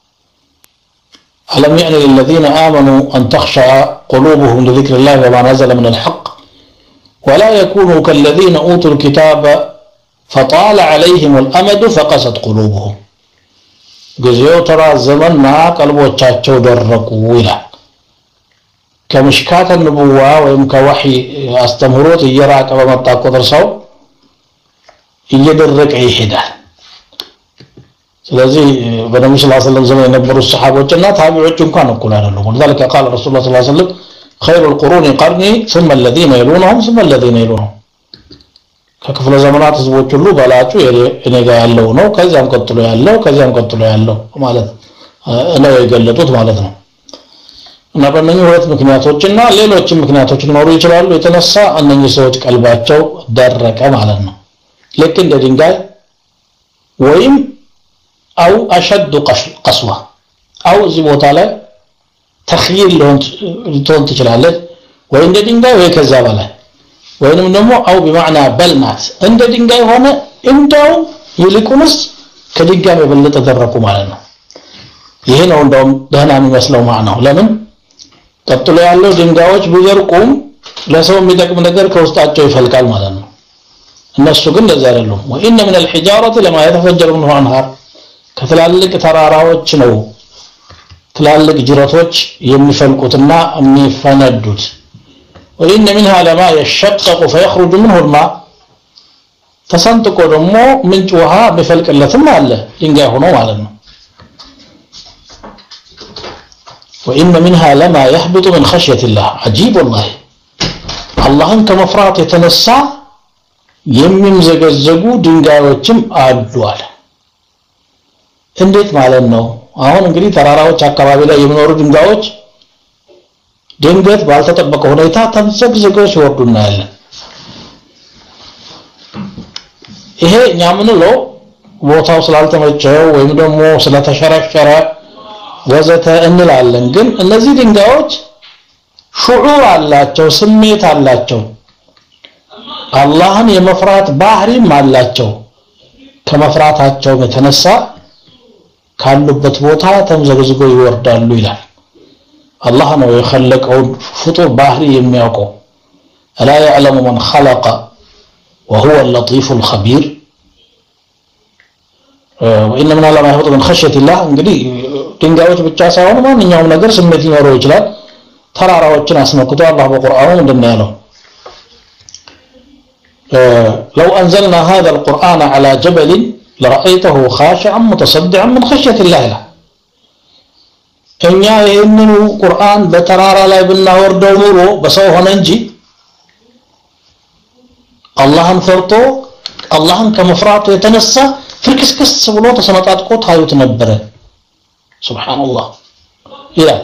ألم يعني للذين آمنوا أن تخشع قلوبهم لذكر الله وما نزل من الحق ولا يكونوا كالذين أوتوا الكتاب فطال عليهم الأمد فقست قلوبهم ጊዜው ተራዘመና ቀልቦቻቸው ደረቁ ይላል ከመሽካተ ንቡዋ ወይም ከወህይ አስተምሮት እየራቀ በመጣ ቁጥር ሰው እየደረቀ ይሄዳል ስለዚህ በነብዩ ሰለላሁ ዐለይሂ ወሰለም ዘመን የነበሩ ሰሃቦችና ታቢዖች እንኳን እኩል አይደሉም ወለذلك قال رسول الله صلى الله عليه وسلم خير القرون قرني ثم الذين يلونهم ثم الذين يلونهم ከክፍለ ዘመናት ህዝቦች ሁሉ በላጩ እኔ ጋር ያለው ነው ከዛም ቀጥሎ ያለው ከዛም ቀጥሎ ያለው ማለት ነው የገለጡት ማለት ነው እና በእነኚህ ሁለት ምክንያቶችና ሌሎችም ምክንያቶች ሊኖሩ ይችላሉ የተነሳ እነኚህ ሰዎች ቀልባቸው ደረቀ ማለት ነው ልክ እንደ ድንጋይ ወይም አው አሸዱ ቀስዋ አው እዚህ ቦታ ላይ ተኽይል ልትሆን ትችላለች ወይ እንደ ድንጋይ ወይ ከዛ በላይ ወይንም ደግሞ አው በማዕና በልናት እንደ ድንጋይ ሆነ እንደው ይልቁንስ ከድንጋይ የበለጠ ደረቁ ማለት ነው ይሄ ነው እንደው ደህና የሚመስለው ማዕናው ለምን ቀጥሎ ያለው ድንጋዮች ቢደርቁም ለሰው የሚጠቅም ነገር ከውስጣቸው ይፈልቃል ማለት ነው እነሱ ግን ለዛ አይደሉም وان من الحجاره لما يتفجر منه انهار ከተላልቅ ተራራዎች ነው ትላልቅ ጅረቶች የሚፈልቁትና የሚፈነዱት وان منها لما يشقق فيخرج منه الماء ተሰንጥቆ ደግሞ ምንጭ ውሃ በፈልቅለትም አለ ድንጋይ ሆኖ ማለት ነው وان منها لما يهبط من خشيه الله عجيب والله አላህን ከመፍራት የተነሳ የሚምዘገዘጉ ድንጋዮችም አሉ አለ እንዴት ማለት ነው አሁን እንግዲህ ተራራዎች አካባቢ ላይ የሚኖሩ ድንጋዮች ድንገት ባልተጠበቀ ሁኔታ ተምዘግዘገው ሲወርዱ እናያለን ይሄ ኛምንለው ቦታው ስላልተመቸው ወይም ደግሞ ስለተሸረሸረ ወዘተ እንላለን ግን እነዚህ ድንጋዮች ሹዑር አላቸው ስሜት አላቸው አላህን የመፍራት ባህሪም አላቸው ከመፍራታቸው የተነሳ ካሉበት ቦታ ተምዘግዝገው ይወርዳሉ ይላል አላህ ነው የخلቀው ፍጡር ባህሪ የሚያውቀው ألا يعلم من خلق وهو اللطيف الخبير وإن من الله ما يهبط من خشية الله እንግዲህ ድንጋዮች ብቻ ሳይሆን ማንኛውም ነገር ስሜት ሊኖረው ይችላል ተራራዎችን አስመልክቶ አላህ በቁርአኑ እንደሚያለው لو أنزلنا هذا القرآن على جبل لرأيته خاشعا متصدعا من خشية الله له እኛ ይህንን ቁርአን በተራራ ላይ ብናወርደው ኑሮ በሰው ሆነ እንጂ አላህን ፈርቶ አላህን ከመፍራቱ የተነሳ ፍርክስክስ ብሎ ተሰነጣጥቆ ታዩት ነበር ሱብሃንአላህ ይላል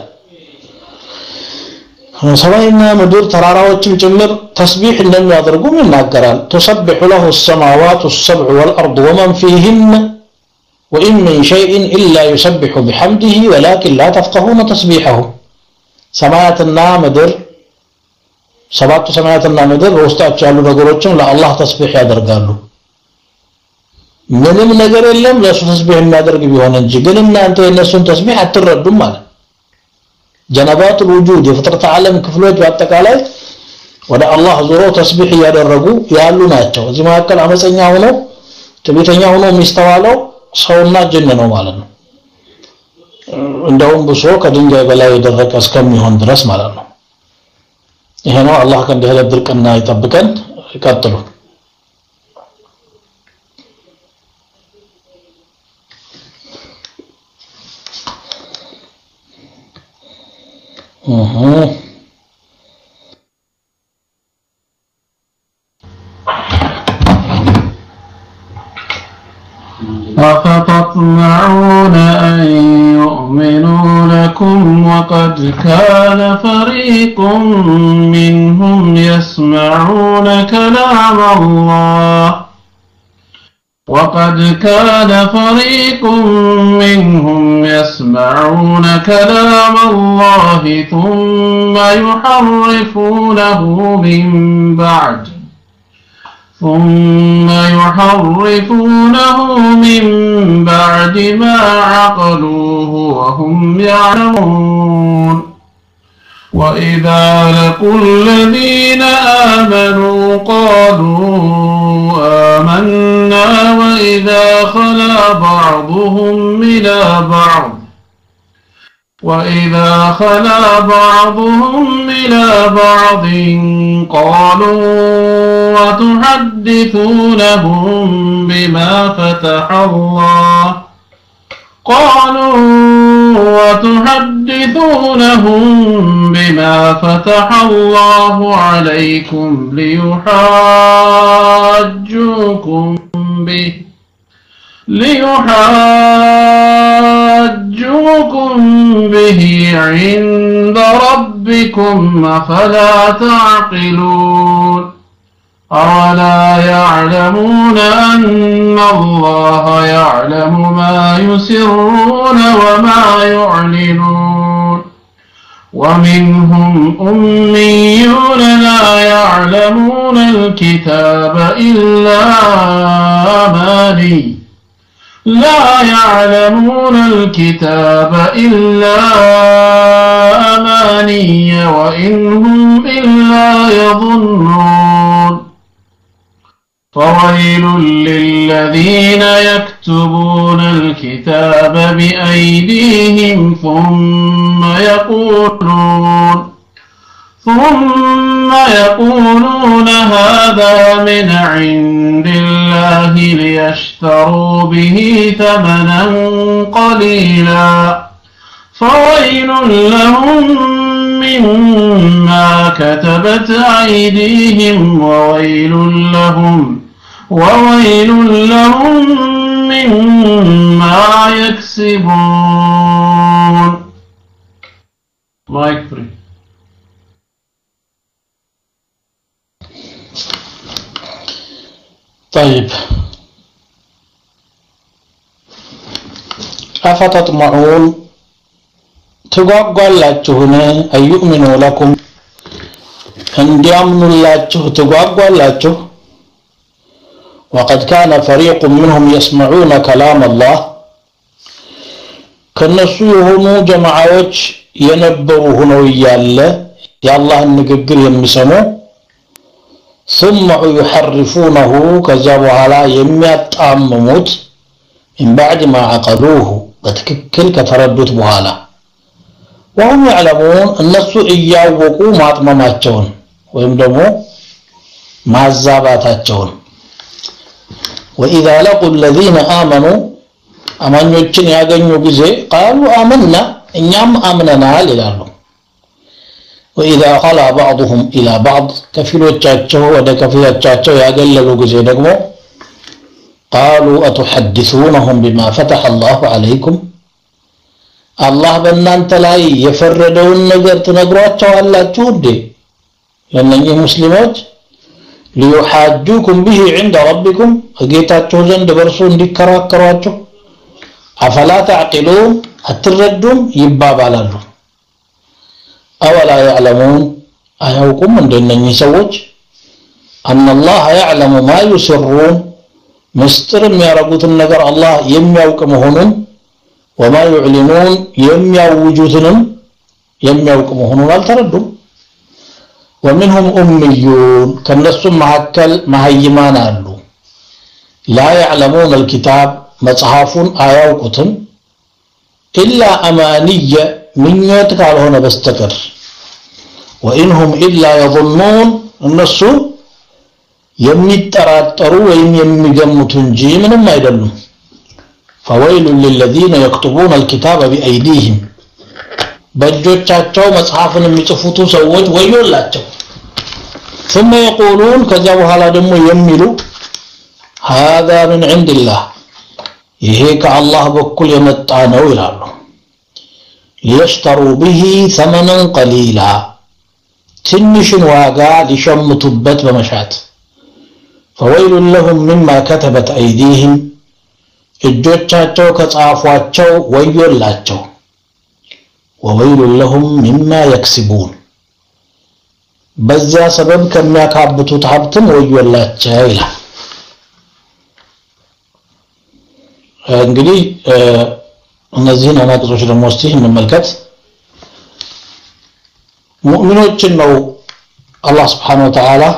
ሰማይና ምድር ተራራዎችም ጭምር ተስቢህ እንደሚያደርጉም ይናገራል تسبح له السماوات السبع والأرض ومن فيهن وإن من شيء إلا يسبح بحمده ولكن لا تفقهون تسبيحه سماواتنا ምድር ሰባቱ ሰማያትና ምድር ውስጣቸው ያሉ ነገሮችን ለአላህ ተስቢህ ያደርጋሉ ምንም ነገር የለም ለሱ ተስቢህ የሚያደርግ ቢሆን እንጂ ግን እናንተ የነሱን ተስቢህ አትረዱም ማለት ጀነባት الوجود የፍጥረት ዓለም ክፍሎች በአጠቃላይ ወደ አላህ ዞሮ ተስቢህ ያደረጉ ያሉ ናቸው እዚህ መካከል አመፀኛ ሆኖ ትዕቢተኛ ሆኖ የሚስተዋለው ሰውና ጅን ነው ማለት ነው እንደውም ብሶ ከድንጋይ በላይ የደረቀ እስከሚሆን ድረስ ማለት ነው ይሄ ነው አላህ ከእንዲህ ያለ ድርቅና ይጠብቀን ይቀጥሉ اها أفتطمعون أن يؤمنوا لكم وقد كان فريق منهم يسمعون كلام الله وقد كان فريق منهم يسمعون كلام الله ثم يحرفونه من بعد ثم يحرفونه من بعد ما عقلوه وهم يعلمون وإذا لقوا الذين آمنوا قالوا آمنا وإذا خلا بعضهم إلى بعض وإذا خلا بعضهم إلى بعض قالوا وتحدثونهم بما فتح الله قالوا وتحدثونهم بما فتح الله عليكم ليحاجوكم به ليحاجوكم به عند ربكم فلا تعقلون أولا يعلمون أن الله يعلم ما يسرون وما يعلنون ومنهم أميون لا يعلمون الكتاب إلا أماني لا يعلمون الكتاب إلا أماني وإن هم إلا يظنون فويل للذين يكتبون الكتاب بأيديهم ثم يقولون ثم يقولون هذا من عند الله ليشتروا به ثمنا قليلا فويل لهم مما كتبت أيديهم وويل لهم وويل لهم مما يكسبون. Mike free. طيب أفتطمعون ትጓጓላችሁን አዩእሚኑ ለኩም እንዲያምኑላችሁ ትጓጓላችሁ وقد كان فريق منهم يسمعون كلام الله ከነሱ የሆኑ ጀማዓዎች የነበሩ ሆነው ያለ የአላህን ንግግር የሚሰሙ ثم يحرفونه ከዛ በኋላ የሚያጣምሙት من بعد ما عقلوه በትክክል ከተረዱት በኋላ وهم يعلمون الناس እያወቁ ማጥመማቸውን ወይም ደግሞ ማዛባታቸውን واذا لقوا الذين امنوا አማኞችን ያገኙ ጊዜ قالوا آمنا እኛም አምነናል ይላሉ واذا خلا بعضهم الى بعض ከፊሎቻቸው ወደ ከፊሎቻቸው ያገለሉ ጊዜ ደግሞ قالوا اتحدثونهم بما فتح الله عليكم الله በእናንተ ላይ የፈረደውን ነገር ትነግሯቸዋላችሁ እንዴ ለእነኚህ ሙስሊሞች ليحاجوكم به عند ربكم ጌታቸው ዘንድ በርሱ እንዲከራከሯችሁ أفلا تعقلون አትረዱም ይባባላሉ أولا يعلمون አያውቁም እንደነኚህ ሰዎች أن الله يعلم ما يسرون ምስጢር የሚያረጉትን ነገር አላህ የሚያውቅ መሆኑን وما يعلنون የሚያውጁትንም የሚያውቅ መሆኑን አልተረዱም ومنهم أميون ከነሱም መሐከል መሐይማን አሉ لا يعلمون الكتاب መጽሐፉን አያውቁትም إلا أماني ምኞት ካልሆነ በስተቀር وإنهم إلا يظنون እነሱ የሚጠራጠሩ ወይም የሚገምቱ እንጂ ምንም አይደሉም فويل للذين يكتبون الكتاب بأيديهم በእጆቻቸው መጽሐፍን የሚጽፉት ሰዎች ወዮላቸው ثم يقولون ከዛ በኋላ ደግሞ የሚሉ هذا من عند الله ይሄ ከአላህ በኩል የመጣ ነው ይላሉ ليشتروا به ثمنا قليلا ትንሽን ዋጋ ሊሸምቱበት በመሻት فويل لهم مما كتبت أيديهم እጆቻቸው ከጻፏቸው ወዮላቸው وويل لهم مما يكسبون በዛ ሰበብ ከሚያካብቱት ሀብትም ወዮላቸው ይላል እንግዲህ እነዚህን አናቅጾች ደግሞ እስቲ እንመልከት ሙእሚኖችን ነው አላህ Subhanahu Wa Ta'ala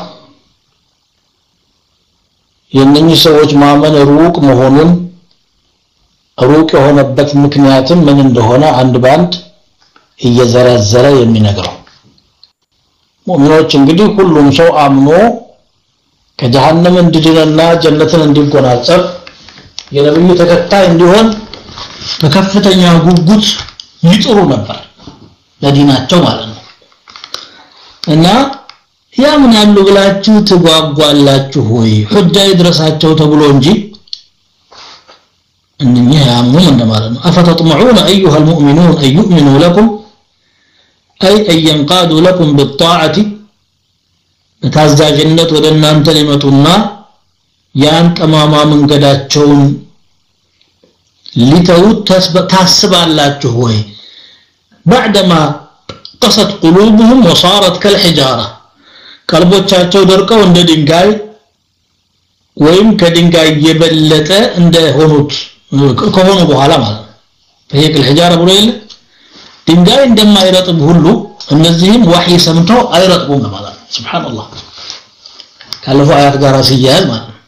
የነኚህ ሰዎች ማመን ሩቅ መሆኑን ሩቅ የሆነበት ምክንያትም ምን እንደሆነ አንድ ባንድ እየዘረዘረ የሚነግረው ሙእሚኖች እንግዲህ ሁሉም ሰው አምኖ ከጀሃነም እንዲድንና ጀነትን እንዲጎናጸፍ የነብዩ ተከታይ እንዲሆን በከፍተኛ ጉጉት ይጥሩ ነበር ለዲናቸው ማለት ነው እና ያምናሉ ብላችሁ ትጓጓላችሁ ሆይ ሁጃ ይድረሳቸው ተብሎ እንጂ እነኛ ያምኑ እንደማለት ነው አፈተጥመዑን ايها المؤمنون ان يؤمنوا لكم اي ان ينقادوا لكم بالطاعه በታዛዥነት ወደ እናንተ ሊመጡና ያን ጠማማ መንገዳቸውን ሊተውት ታስባላችሁ ወይ بعدما قست قلوبهم وصارت كالحجاره ቀልቦቻቸው ደርቀው እንደ ድንጋይ ወይም ከድንጋይ የበለጠ እንደሆኑት ከሆኑ በኋላ ማለት ነው فهيك الحجاره ብሎ የለ ድንጋይ እንደማይረጥብ ሁሉ እነዚህም ወህይ ሰምተው አይረጥቡም ማለት ነው ሱብሃንአላህ ካለፈው አያት ጋር ሲያያዝ ማለት ነው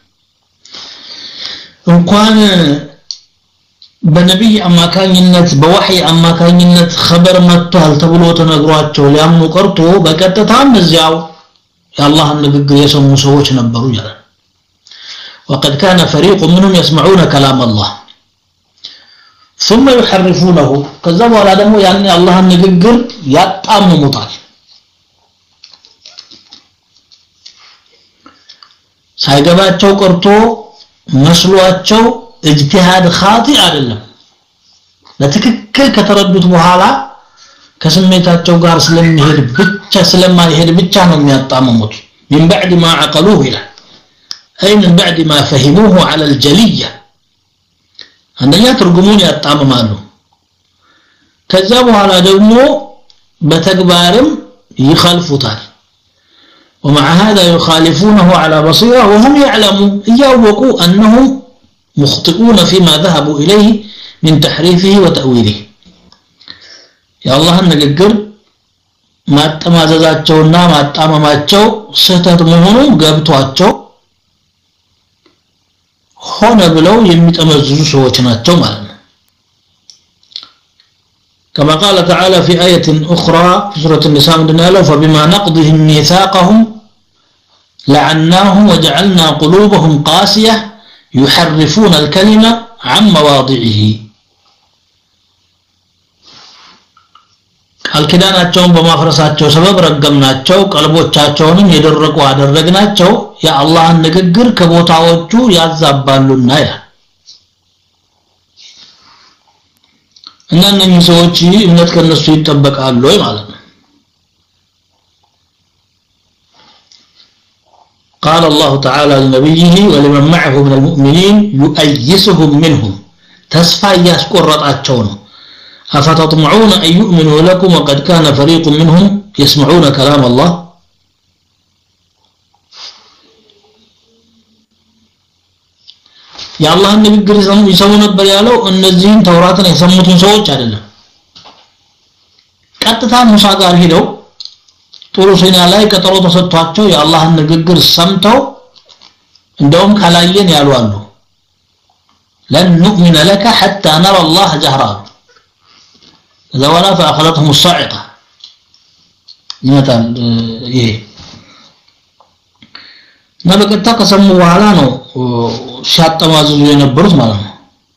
እንኳን በነብይ አማካኝነት በወህይ አማካኝነት خبر መጥቷል ተብሎ ተነግሯቸው ሊያምኑ ቀርቶ በቀጥታም እዚያው የአላህ ንግግር የሰሙ ሰዎች ነበሩ ይላል وقد كان فريق منهم يسمعون كلام الله ثم يحرفونه كذا በኋላ ደግሞ ያን የአላህ ንግግር ያጣምሙታል ሳይገባቸው ቀርቶ መስሏቸው اجتهاد خاطئ አይደለም ለትክክል ከተረዱት በኋላ ከስሜታቸው ጋር ስለሚሄድ ብቻ ስለማይሄድ ብቻ ነው የሚያጣምሙት من بعد ما عقلوه الى اي من بعد ما فهموه على الجليه አንደኛ ትርጉሙን ያጣምማሉ ከዛ በኋላ ደግሞ በተግባርም ይخالፉታል ومع هذا يخالفونه على بصيره وهم يعلمون يوقوا انهم مخطئون فيما ذهبوا اليه من تحريفه وتاويله يا الله ንግግር ማጠማዘዛቸውና ማጣመማቸው ስህተት መሆኑን ገብቷቸው ሆነ ብለው የሚጠመዝዙ ሰዎች ናቸው ማለት ነው كما قال تعالى في آية أخرى في سورة النساء قال فبما نقضهم ميثاقهم لعناهم وجعلنا قلوبهم قاسية يحرفون الكلمة عن مواضعه አልኪዳናቸውን በማፍረሳቸው ሰበብ ረገምናቸው ቀልቦቻቸውንም የደረቁ አደረግናቸው የአላህን ንግግር ከቦታዎቹ ያዛባሉና ይላል እና እነኚህ ሰዎች እምነት ከነሱ ይጠበቃሉ ወይ ማለት ነው قال الله تعالى لنبيه ولمن معه من المؤمنين يؤيسهم منهم تسفى يسقرطاቸው ነው أفتطمعون أن يؤمنوا لكم وقد كان فريق منهم يسمعون كلام الله يا الله ንግግር ይሰሙ ነበር ያለው እነዚህን ተውራትን የሰሙትን ሰዎች አይደለም ቀጥታ ሙሳ ጋር ሄደው ጥሩ ሲና ላይ ቀጠሮ ተሰጥቷቸው የአላህን ንግግር ሰምተው እንደውም ካላየን ያሉ አሉ لن نؤمن لك حتى نرى الله جهرا ذولا فأخذتهم الصاعقة مثلا ايه نبقى تقسموا በኋላ ነው ሲያጠማዝዙ የነበሩት ማለት ነው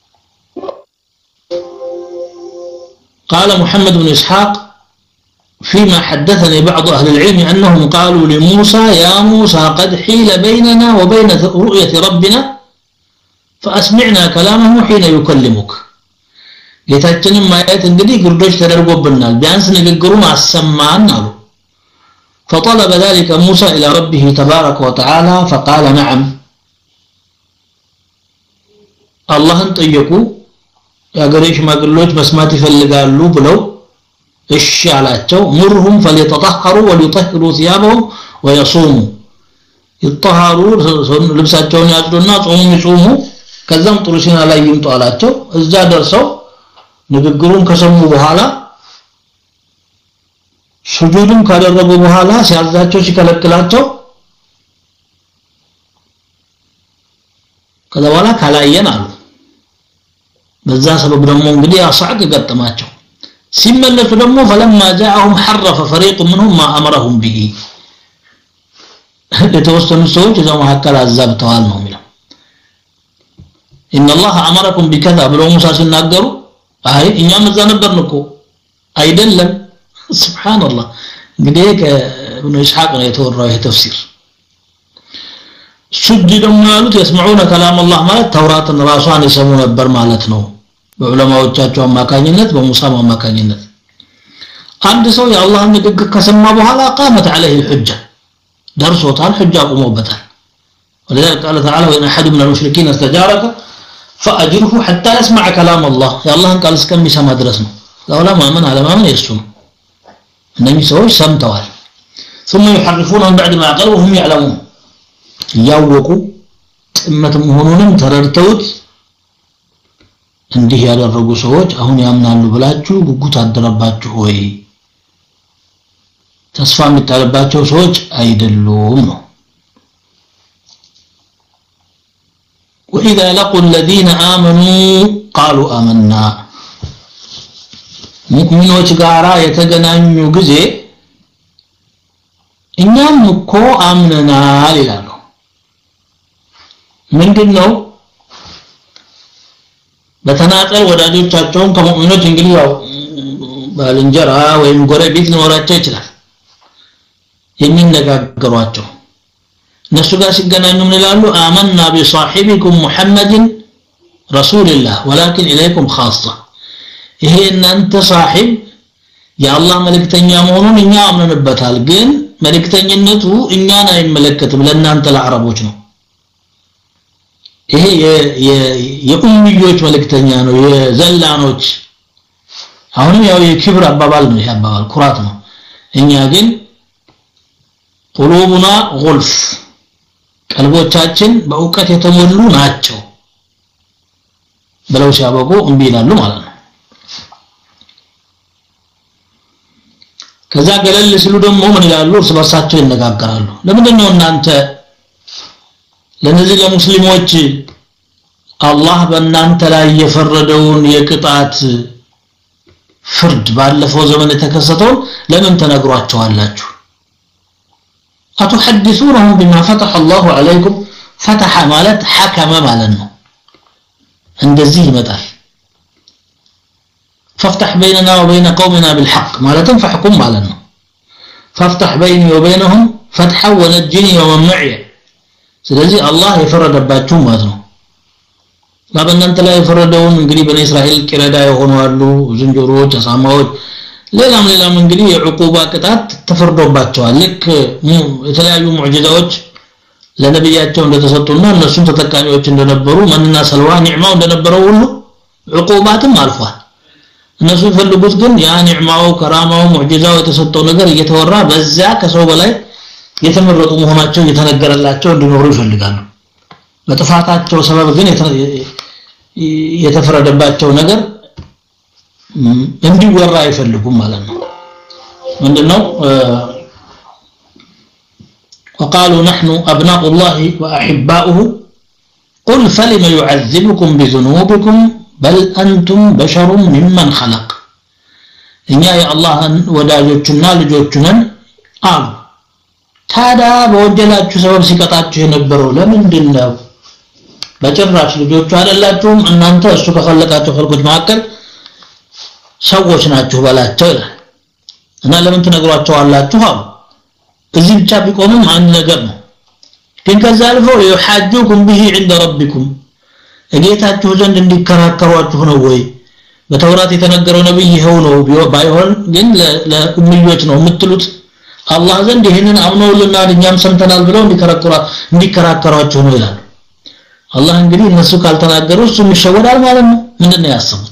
قال محمد بن إسحاق فيما حدثني بعض أهل العلم أنهم قالوا لموسى يا موسى قد حيل بيننا وبين رؤية ربنا فأسمعنا كلامه حين يكلمك ጌታችንን ማየት እንግዲህ ግርዶች ተደርጎብናል ቢያንስ ንግግሩን አሰማን አሉ فطلب ذلك موسى إلى ربه تبارك وتعالى فقال نعم አላህን ጠየቁ ያገሬሽ ማግሎች መስማት ይፈልጋሉ ብለው እሺ አላቸው مرهم فليتطهروا وليطهروا ثيابهم ويصوموا يطهروا ልብሳቸውን ያጽዱና ጾሙ ይጾሙ ከዛም ጥሩ ሲና ላይ ይምጡ አላቸው እዛ ደርሰው ንግግሩን ከሰሙ በኋላ ሱጁድን ካደረጉ በኋላ ሲያዛቸው ሲከለክላቸው ከዛ በኋላ ካላየን አሉ በዛ ሰበብ ደግሞ እንግዲህ አሳቅ ገጠማቸው ሲመለሱ ደግሞ فلما جاءهم حرف فريق منهم ما امرهم به የተወሰኑ ሰዎች እዛው መሐከል አዛብተዋል ነው የሚለው ان الله امركم بكذا ብለው ሙሳ ሲናገሩ አይ እኛም እዛ ነበርን እኮ አይደለም ሱብሃንአላህ እንግዲህ ከኢብኑ ኢስሐቅ ነው የተወራው ይሄ ተፍሲር ሱጅ ደግሞ ያሉት يسمعون كلام الله ማለት ተውራትን ራሷን ይሰሙ ነበር ማለት ነው በዑለማዎቻቸው አማካኝነት በሙሳ አማካኝነት አንድ ሰው የአላህን ንግግር ከሰማ በኋላ قامت عليه الحجه درسوታል حج አቁሞበታል ولذلك قال تعالى وإن أحد من المشركين استجارك فأجره حتى يسمع كلام الله يا الله قال እስከሚሰማ ድረስ ነው ለውላ ማመን አለማመን የሱ ነው እነኚህ ሰዎች ሰምተዋል ثم يحرفونه بعد ما عقلوا وهم يعلمون ያወቁ ጥመት መሆኑንም ተረድተውት እንዲህ ያደረጉ ሰዎች አሁን ያምናሉ ብላችሁ ጉጉት አደረባችሁ ወይ ተስፋ የሚጣልባቸው ሰዎች አይደሉም ነው وإذا لقوا الذين آمنوا قالوا آمنا ሙእሚኖች ጋራ የተገናኙ ጊዜ እኛም እኮ አምነናል ይላሉ ምንድነው በተናጠል ወዳጆቻቸውን ከሙእሚኖች እንግዲህ ያው ባልንጀራ ወይም ጎረቤት ሊኖራቸው ይችላል የሚነጋገሯቸው እነሱ ጋር ሲገናኙ ምን ይላሉ አመና بصاحبكم محمد رسول الله ولكن اليكم خاصه ይሄ እናንተ صاحب የአላህ መልእክተኛ መሆኑን እኛ አምነንበታል ግን መልእክተኝነቱ እኛን አይመለከትም ለእናንተ ለአረቦች ነው ይሄ የኡምሚዮች መልእክተኛ ነው የዘላኖች አሁንም ያው የክብር አባባል ነው ይሄ አባባል ኩራት ነው እኛ ግን قلوبنا غلف ቀልቦቻችን በእውቀት የተሞሉ ናቸው ብለው ሲያበቁ እምቢ ይላሉ ማለት ነው ከዛ ገለል ሲሉ ደግሞ ምን ይላሉ እርስ በርሳቸው ይነጋገራሉ ለምንድነው እናንተ ለነዚህ ለሙስሊሞች አላህ በእናንተ ላይ የፈረደውን የቅጣት ፍርድ ባለፈው ዘመን የተከሰተው ለምን ተነግሯቸዋላችሁ أتحدثونهم بما فتح الله عليكم فتح مالت حكم مالنا እንደዚህ ይመጣል فافتح بيننا وبين قومنا بالحق مالتن فحكم مالنا فافتح بيني وبينهم فتحا ونجني ومن معي ስለዚህ አላህ የፈረደባችሁ ማለት ነው ባበእናንተ ላይ የፈረደውን እንግዲህ በኔ እስራኤል ቂረዳ የሆኑ አሉ ዝንጀሮዎች አሳማዎች ሌላም ሌላም እንግዲህ የዑቁባ ቅጣት ተፈርዶባቸዋል ልክ የተለያዩ ሙዕጂዛዎች ለነብያቸው እንደተሰጡና እነሱም ተጠቃሚዎች እንደነበሩ ማንና ሰልዋ ኒዕማው እንደነበረው ሁሉ ዑቁባትም አልፏል እነሱ ፈልጉት ግን ያ ኒዕማው ከራማው ሙዕጂዛው የተሰጠው ነገር እየተወራ በዛ ከሰው በላይ የተመረጡ መሆናቸው እየተነገረላቸው እንዲኖሩ ይፈልጋሉ በጥፋታቸው ሰበብ ግን የተፈረደባቸው ነገር እንዲወራ አይፈልጉም ማለት ነው ምንድነው وقالوا نحن ابناء الله واحباؤه قل فلم يعذبكم بذنوبكم بل انتم بشر ممن خلق እኛ የአላህን ወዳጆችና ልጆች ነን አሉ ታዲያ በወንጀላችሁ ሰበብ ሲቀጣችሁ የነበረው ለምንድነው በጭራሽ ልጆቹ አይደላችሁም እናንተ እሱ ከፈለቃቸው ፈልጎች መካከል ሰዎች ናችሁ በላቸው እና ለምን ተነግሯቸዋላችሁ አሉ እዚህ ብቻ ቢቆምም አንድ ነገር ነው ግን ከዛ አልፎ ይሐጁኩም به عند ربكم እጌታችሁ ዘንድ እንዲከራከሯችሁ ነው ወይ በተውራት የተነገረው ነብይ ይሄው ነው ባይሆን ግን ለኡምሚዮች ነው የምትሉት አላህ ዘንድ ይሄንን አምነውልና እኛም ሰምተናል ብለው እንዲከራከራ እንዲከራከሯችሁ ነው ይላል አላህ እንግዲህ እነሱ ካልተናገሩ እሱ ይሸወዳል ማለት ነው ምንድነው ያሰቡት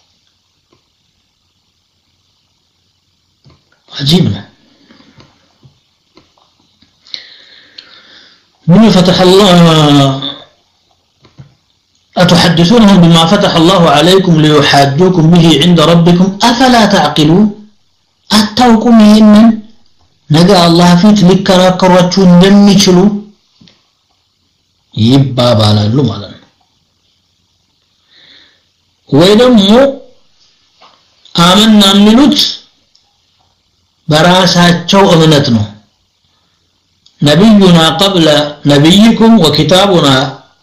عجيبنا من فتح الله أتحدثونهم بما فتح الله عليكم ليحاجوكم به عند ربكم أفلا تعقلون أتوكم إنن نجا الله فيت لكراكراتون لنشلو يبابا لالو مالن ويدمو آمنا منوت براساቸው እምነት ነው نبينا قبل نبيكم وكتابنا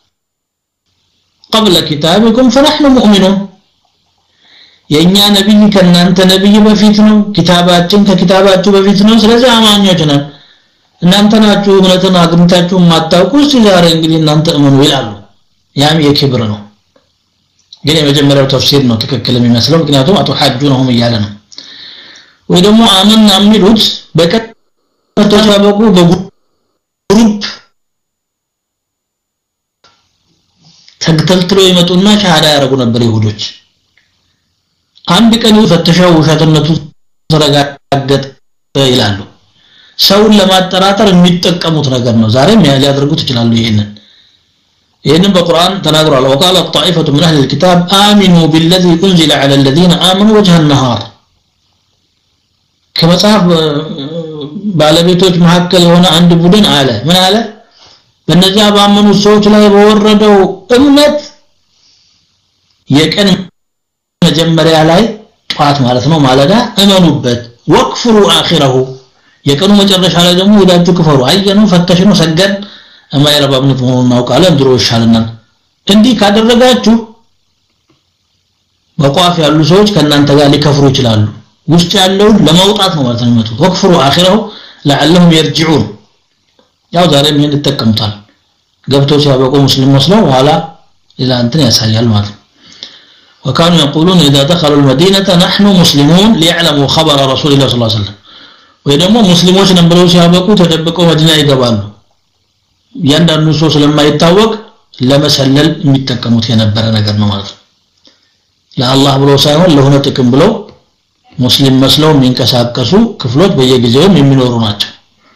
قبل كتابكم فنحن مؤمنون የኛ ነብይ ከናንተ ነብይ በፊት ነው ኪታባችን ከኪታባችሁ በፊት ነው ስለዚህ አማኞች ነን እናንተ ናችሁ እምነትን አግምታችሁ ማታውቁ ሲዛሬ እንግዲህ እናንተ እመኑ ይላሉ ያም የክብር ነው ግን የመጀመሪያው ተፍሲር ነው ትክክል የሚመስለው ምክንያቱም አትሐጁነሁም እያለ ነው ወይ ደግሞ አመን አምኑት በቀጥታ ተባቁ ግሩፕ ተግተልትሎ ይመጡና ሻሃዳ ያረጉ ነበር ይሁዶች አንድ ቀን ፈተሻው ውሸትነቱ ተረጋገጠ ይላሉ ሰውን ለማጠራጠር የሚጠቀሙት ነገር ነው ዛሬም ያያደርጉት ይችላሉ ይሄንን ይሄንን በቁርአን ተናግሯል وقال الطائفة من أهل الكتاب آمنوا بالذي أنزل على الذين آمنوا وجه النهار ከመጽሐፍ ባለቤቶች መሐከል የሆነ አንድ ቡድን አለ ምን አለ በእነዚያ ባመኑ ሰዎች ላይ በወረደው እምነት የቀን መጀመሪያ ላይ ጧት ማለት ነው ማለዳ እመኑበት ወክፍሩ አኺረሁ የቀኑ መጨረሻ ላይ ደግሞ ወዳችሁ ክፈሩ አየነው ፈተሽነው ሰገን የማይረባብነት መሆኑን እናውቃለን ድሮ ይሻልናል እንዲህ ካደረጋችሁ በቋፍ ያሉ ሰዎች ከናንተ ጋር ሊከፍሩ ይችላሉ ውስጥ ያለው ለማውጣት ነው ማለት ነው የሚመጡት ወክፍሩ አኺረሁ لعلهم يرجعون ያው ዛሬም ይሄን ተጠቀምታል ገብተው ሲያበቁ ሙስሊም መስለው ኋላ ኢላ እንትን ያሳያል ማለት وكانوا يقولون اذا دخلوا المدينه نحن مسلمون ليعلموا خبر رسول الله صلى الله عليه وسلم ወይ ደግሞ ሙስሊሞች ነበሩ ሲያበቁ ተደብቀው መዲና ይገባሉ ያንዳንዱ ሰው ስለማይታወቅ ለመሰለል የሚጠቀሙት የነበረ ነገር ነው ማለት ነው ለአላህ ብሎ ሳይሆን ለሆነ ጥቅም ብለው ሙስሊም መስለው የሚንቀሳቀሱ ክፍሎች በየጊዜው የሚኖሩ ናቸው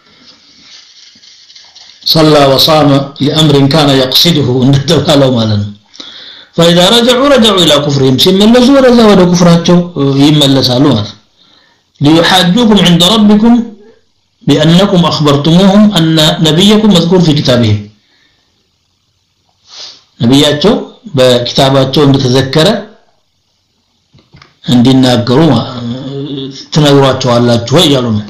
صلى وصام لامر كان يقصده እንደተባለው ማለት ነው فاذا رجعوا رجعوا الى كفرهم ሲመለሱ ወደዛ ወደ ኩፍራቸው ይመለሳሉ ማለት ليحاجوكم عند ربكم بانكم اخبرتموهم ان نبيكم مذكور في كتابهم ነብያቸው በኪታባቸው እንደተዘከረ እንዲናገሩ ተነግሯቸዋላችሁ ይያሉ ነው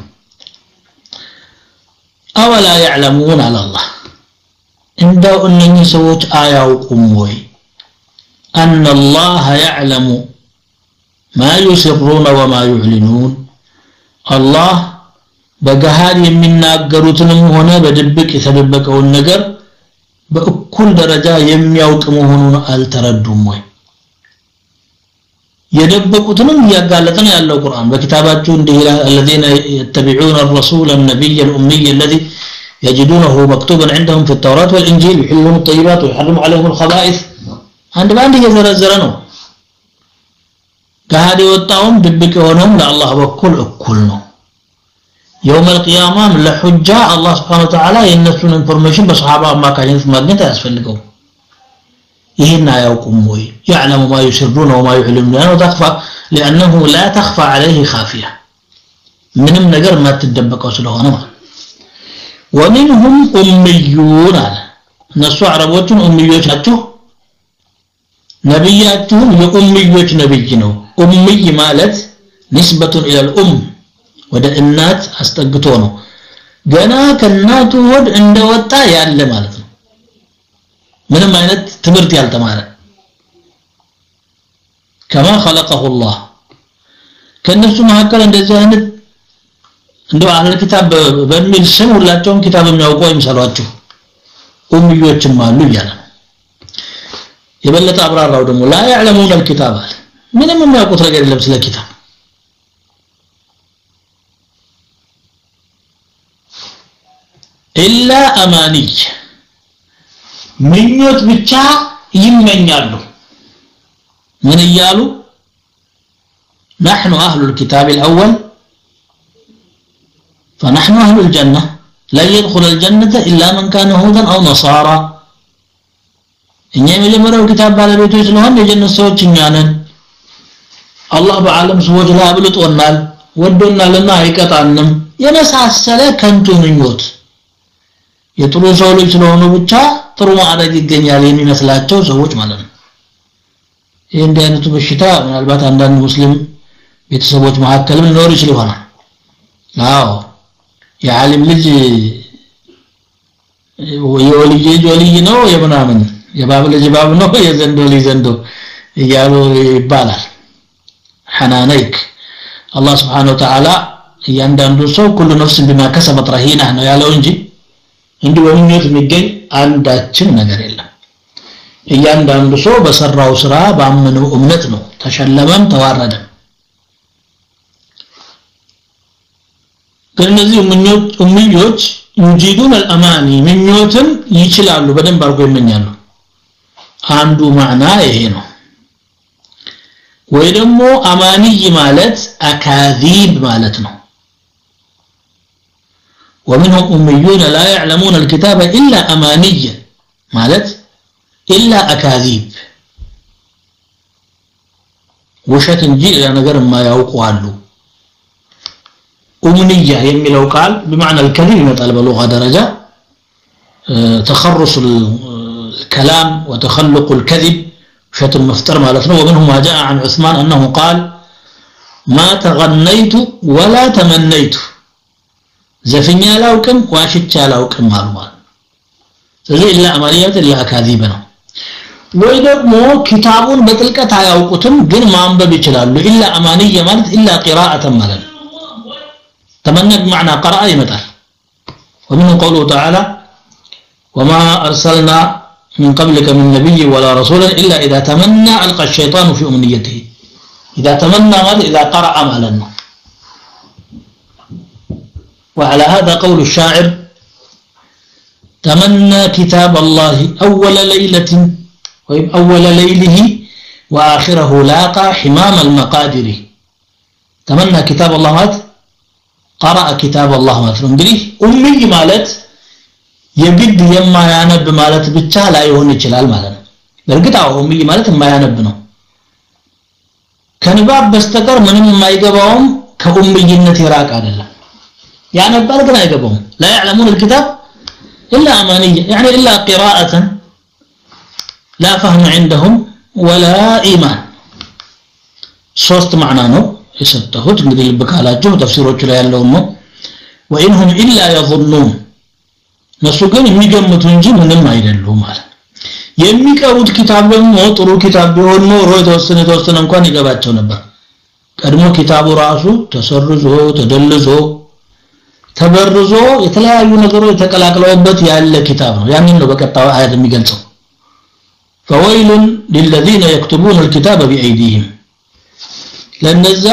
አወላ يعلمون على الله እንደው እነኚህ ሰዎች አያውቁም ወይ ان الله يعلم ما يسرون وما يعلنون الله በገሃድ የሚናገሩትንም ሆነ በድብቅ የተደበቀውን ነገር በእኩል ደረጃ የሚያውቅ መሆኑን አልተረዱም ወይ የደበቁትንም ያጋለጠን ያለው ቁርአን በኪታባቸው እንዲህ ይላል الذين يتبعون الرسول النبي الأمي الذي يجدونه مكتوبا عندهم في التوراة والإنجيل يحلون الطيبات ويحرم عليهم الخبائث عند باندي يزرزر ነው ገሃድ የወጣውም ድብቅ የሆነውም ለአላህ በኩል እኩል ነው يوم القيامه ለሁጃ አላህ Subhanahu Wa Ta'ala የነሱን ኢንፎርሜሽን በሱሐባ አማካኝነት ማግኘት ያስፈልገው ይሄን አያውቁም ወይ يعلم ما يسرون وما يعلنون لا تخفى لانه لا تخفى عليه خافيه ምንም ነገር ማትደበቀው ስለሆነ ማለት ومنهم اميون እነሱ አረቦችን ኡምዮች ናቸው ነብያቸውን የኡምዮች ነብይ ነው ኡምይ ማለት ንስበቱ الى الام ወደ እናት አስጠግቶ ነው ገና ከናቱ ወድ እንደወጣ ያለ ማለት ነው ምንም አይነት ትምህርት ያልተማረ كما خلقه الله ከነሱ መሐከል እንደዚህ አይነት እንደው አህለ ኪታብ በሚል ስም ሁላቸውም ኪታብ የሚያውቁ ይመስላችሁ ኡምዮችም አሉ ይላል የበለጠ አብራራው ደግሞ لا يعلمون الكتاب ምንም የሚያውቁት ነገር የለም ስለ ኪታብ إلا أماني ምኞት ብቻ ይመኛሉ ምን ይያሉ نحن أهل الكتاب الأول فنحن أهل الجنة لا يدخل الجنة إلا من كان هودا أو نصارى እኛ የመጀመሪያው ኪታብ ባለቤቶች ስለሆነ የጀነት ሰዎች እኛ ነን አላህ በዓለም ሰዎች ላይ አብልጦናል ወዶናልና አይቀጣንም የመሳሰለ ከንቱ ምኞት የጥሩ ሰው ልጅ ስለሆኑ ብቻ ጥሩ ማዕረግ ይገኛል የሚመስላቸው ሰዎች ማለት ነው ይሄ እንደ አይነቱ በሽታ ምናልባት አንዳንድ ሙስሊም ቤተሰቦች መሐከልም ሊኖር ይችላል አዎ የዓሊም ልጅ የወልይ ወልይ ነው የምናምን የባብ ልጅ ባብ ነው የዘንዶ ልጅ ዘንዶ እያሉ ይባላል ሐናነይክ አላህ Subhanahu Wa Ta'ala እያንዳንዱ ሰው ሁሉ ነፍስ بما كسبت رهينه ነው ያለው እንጂ እንዲህ ወንጀል የሚገኝ አንዳችን ነገር የለም እያንዳንዱ ሰው በሰራው ስራ ባመነው እምነት ነው ተሸለመም ተዋረደ ግን እነዚህ ኡምዮች ኡምዮች يجيدون الاماني ምኞትን ይችላሉ በደንብ አርጎ ይመኛሉ አንዱ ማዕና ይሄ ነው ወይ ደግሞ አማንይ ማለት አካዚብ ማለት ነው ومنهم أميون لا يعلمون الكتاب إلا أمانيا مالت إلا أكاذيب وشات نجي إلى نقر ما يوقع له أمنية يميلو قال بمعنى الكذب يطلب لغة درجة اه تخرص الكلام وتخلق الكذب وشات المفتر مالتنا ومنهم ما جاء عن عثمان أنه قال ما تغنيت ولا تمنيت زفنيا لاوكم واشتشا لاوكم مالوال ስለዚህ ኢላ አማንያት ኢላ አካዚብ ነው ወይ ደግሞ ኪታቡን በጥልቀት አያውቁትም ግን ማንበብ ይችላሉ ኢላ አማንያ ማለት ኢላ ቂራአተ ማለት ተመነግ معنى قرأ ይመጣል ومن قوله تعالى وما أرسلنا من قبلك من نبي ولا رسول إلا إذا تمنى ألقى الشيطان في أمنيته إذا تمنى ماذا إذا قرأ مالنا وعلى هذا قول الشاعر تمنى كتاب الله أول ليلة أول ليله وآخره لاقى حمام المقادر تمنى كتاب الله مات قرأ كتاب الله مات እንግዲህ ኡምይ ማለት የግድ የማያነብ ማለት ብቻ ላይ ሆነ ይችላል ማለት ነው በእርግጥ አው ኡምይ ማለት የማያነብ ነው ከንባብ በስተቀር ምንም የማይገባውም ከኡምይነት ይራቅ አይደለም ያነባል ግን አይገባውም لا يعلمون الكتاب إلا أمانية يعني إلا قراءة لا فهم عندهم ولا إيمان صوت معناه يسدهوت እንግዲህ ልብካላችሁ ተፍሲሮቹ ላይ ያለው ነው وإنهم إلا يظنون ነሱ ግን የሚገምቱ እንጂ ምንም አይደሉም ማለት የሚቀሩት ኪታብ ደግሞ ጥሩ ኪታብ ቢሆን ኖሮ የተወሰነ የተወሰነ እንኳን ይገባቸው ነበር ቀድሞ ኪታቡ ራሱ ተሰርዞ ተደልዞ ተበርዞ የተለያዩ ነገሮች ተቀላቅለውበት ያለ ኪታብ ነው ያንን ነው በቀጣው አያት የሚገልጸው فويل للذين يكتبون الكتاب بأيديهم ለነዛ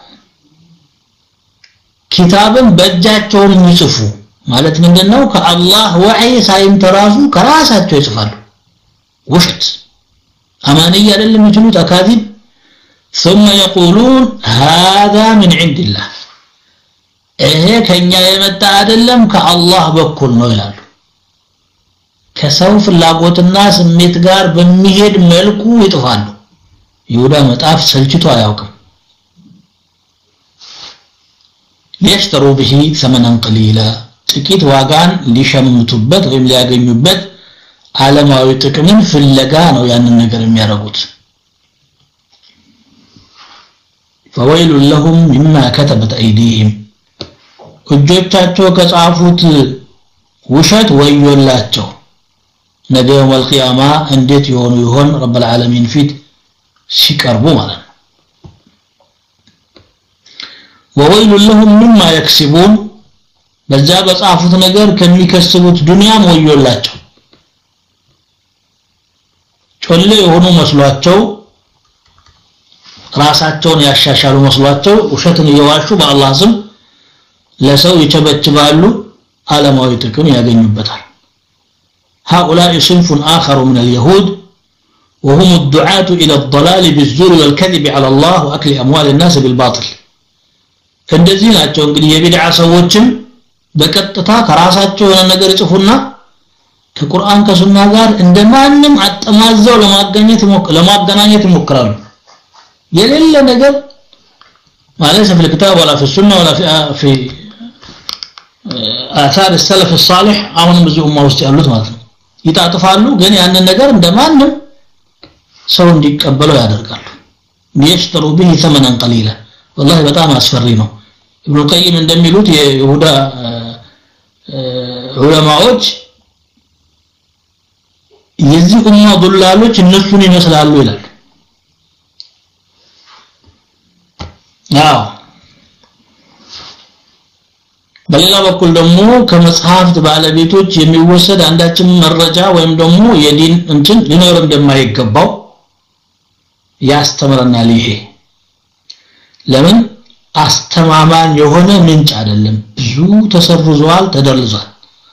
ኪታብን በእጃቸው የሚጽፉ ማለት ምንድነው ከአላህ ወህይ ሳይንተራሱ ከራሳቸው ይጽፋሉ ውሸት አማንያ አይደለም የሚችሉት አካዚብ ثم يقولون هذا من عند الله ይሄ ከኛ የመጣ አይደለም ከአላህ በኩል ነው ይላሉ ከሰው ፍላጎትና ስሜት ጋር በሚሄድ መልኩ ይጥፋሉ ይሁዳ መጣፍ ሰልችቶ አያውቅም ليشتروا به ثمنا قليلا ጥቂት ዋጋን ሊሸምቱበት ወይም ሊያገኙበት ዓለማዊ ጥቅምን ፍለጋ ነው ያንን ነገር የሚያደርጉት فويل لهم مما كتبت أيديهم እጆቻቸው ከጻፉት ውሸት ወዮላቸው ነገ የውመል ቂያማ እንዴት ይሆኑ ይሆን ረብ العالمين ፊት ሲቀርቡ ማለት ነው وويل لهم مما يكسبون በዛ በጻፉት ነገር ከሚከስቡት ዱንያም ወዮላቸው ጮሌ የሆኑ መስሏቸው ራሳቸውን ያሻሻሉ መስሏቸው ውሸትን እየዋሹ በአላህ ስም ለሰው ይቸበችባሉ ዓለማዊ ጥቅም ያገኙበታል هؤلاء صنف آخر من اليهود وهم الدعاة إلى الضلال بالزور والكذب على الله وأكل أموال الناس بالباطل እንደዚህ ናቸው እንግዲህ የቢድዓ ሰዎችም በቀጥታ ከራሳቸው የሆነ ነገር ይጽፉና ከቁርአን ከሱና ጋር እንደማንም አጠማዘው ለማገኘት ለማገናኘት ይሞክራሉ የሌለ ነገር ማለት في الكتاب ولا في السنة ولا في في آثار السلف الصالح አሁን ብዙ ኡማ ውስጥ ያሉት ማለት ነው ይጣጥፋሉ ግን ያንን ነገር እንደማንም ሰው እንዲቀበለው ያደርጋሉ يشتروا به ثمنا قليلا والله በጣም አስፈሪ ነው ኢብኑ ቀይም እንደሚሉት የይሁዳ ዑለማዎች የዚህ ኡማ ዱላሎች እነሱን ይመስላሉ ይላል ያው በሌላ በኩል ደግሞ ከመጽሐፍት ባለቤቶች የሚወሰድ አንዳችም መረጃ ወይም ደግሞ የዲን እንትን ሊኖር እንደማይገባው ያስተምረናል ይሄ ለምን አስተማማኝ የሆነ ምንጭ አይደለም ብዙ ተሰርዟል ተደልዟል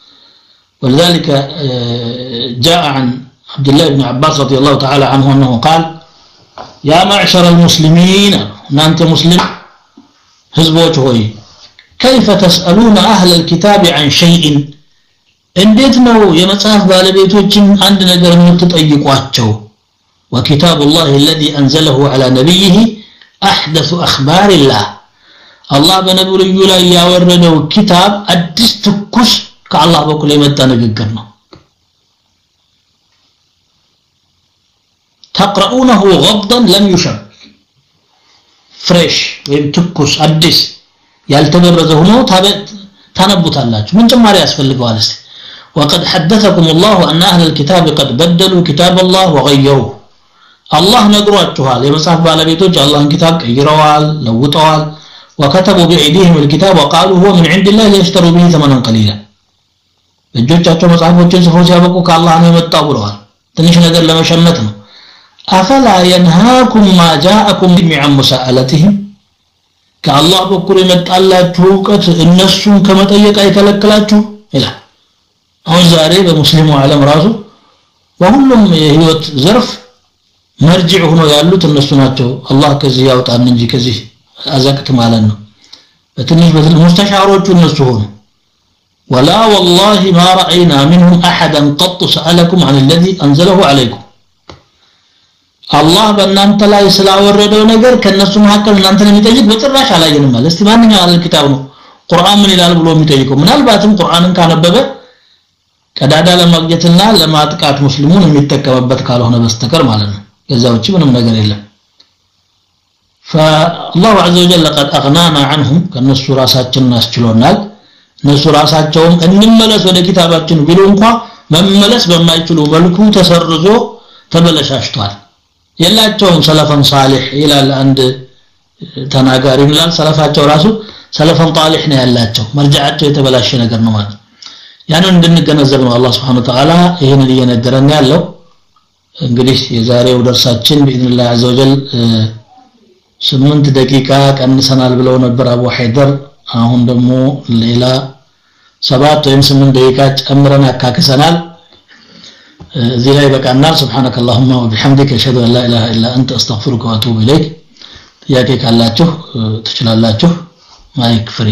ولذلك جاء عن عبد الله بن عباس رضي الله تعالى عنه أنه قال يا معشر المسلمين أنت مسلم حزبوت هوي كيف تسألون أهل الكتاب عن شيء እንዴት ነው የመጽሐፍ ባለቤቶችን አንድ ነገር የምትጠይቋቸው وكتاب الله الذي أنزله على نبيه أحدث أخبار الله الله በነብዩ ላይ ያወረደው ኪታብ አዲስ ትኩስ ከአላህ በኩል የመጣ ንግግር ነው تقرؤونه غضا لم يشب فريش ወይም ትኩስ አዲስ ያልተበረዘ ሆኖ ታነቡታላችሁ ምን ጭማሪ ያስፈልገዋል እስቲ وقد حدثكم الله أن أهل الكتاب قد بدلوا كتاب الله وغيروه الله نقرأتها لمصحف بالبيتوج الله كتاب كيروال لوطوال وكتبوا بأيديهم الكتاب وقالوا هو من عند الله ليشتروا به ثمنا قليلا እጆቻቸው መጽሐፎችን ጽፈው ሲያበቁ ከአላህ ነው የመጣው ብለዋል ትንሽ ነገር ለመሸመት ነው أفلا ينهاكم ما جاءكم عن مساءلتهم ከአላህ በኩል የመጣላችሁ ዕውቀት እነሱን ከመጠየቅ አይከለክላችሁ ይላል አሁን ዛሬ በሙስሊሙ ዓለም ራሱ በሁሉም የህይወት ዘርፍ መርጂዕ ሆኖ ያሉት እነሱ ናቸው አላህ ከዚህ ያውጣን እንጂ ከዚህ አዘቅት ማለት ነው በትንሽ በትንሽ ሙስተሻሮቹ እነሱ ሆኑ ولا والله ما رأينا منهم أحدا قط سألكم عن الذي أنزله عليكم الله በእናንተ ላይ ስላወረደው ነገር ከነሱ መካከል እናንተን የሚጠይቅ በጭራሽ አላየንም ማለት እስቲ ማንኛው አለ ኪታብ ነው ቁርአን ምን ይላል ብሎ የሚጠይቀው ምናልባትም ቁርአንን ካነበበ ቀዳዳ ለማግኘትና ለማጥቃት ሙስሊሙን የሚጠቀምበት ካልሆነ በስተቀር ማለት ነው ከዛው እቺ ምንም ነገር የለም فالله عز وجل قد اغنانا عنهم ከነሱ ራሳችንን አስችሎናል እነሱ ራሳቸውም እንመለስ ወደ ኪታባችን ቢሉ እንኳን መመለስ በማይችሉ መልኩ ተሰርዞ ተበለሻሽቷል የላቸውም ሰለፈን ሷሊህ ይላል አንድ ተናጋሪ ይላል ሰለፋቸው ራሱ ሰለፈን ጣሊህ ነው ያላቸው መርጃቸው የተበላሸ ነገር ነው ማለት ያንን እንድንገነዘብ ነው አላህ Subhanahu Wa Ta'ala ይሄን እየነገረን ያለው እንግዲህ የዛሬው ደርሳችን በኢዝኒላህ አዘ ወጀል ስምንት ደቂቃ ቀንሰናል ብለው ነበር አቡ ሐይደር አሁን ደግሞ ሌላ ሰባት ወይም ስምንት ደቂቃ ጨምረን አካክሰናል እዚህ ላይ በቃናል سبحانك اللهم وبحمدك اشهد ان لا اله الا انت استغفرك واتوب اليك ጥያቄ ካላችሁ ትችላላችሁ ማይክ ፍሪ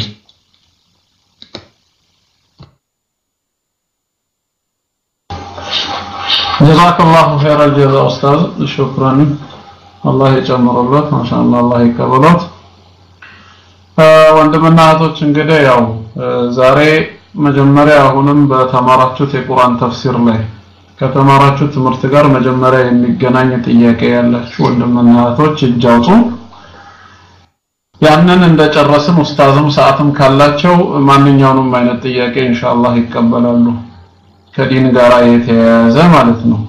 جزاك الله خير الجزاء استاذ شكرا الله يجمر الله ما شاء الله الله يكبرت ወንድምና እህቶች እንግዲህ ያው ዛሬ መጀመሪያ አሁንም በተማራችሁት የቁርአን ተፍሲር ላይ ከተማራችሁት ትምህርት ጋር መጀመሪያ የሚገናኝ ጥያቄ ያላችሁ ወንድምና እህቶች እጅ አውጡ ያንን እንደጨረስን ኡስታዝም ሰዓትም ካላቸው ማንኛውንም አይነት ጥያቄ ኢንሻአላህ ይቀበላሉ ከዲን ጋር የተያያዘ ማለት ነው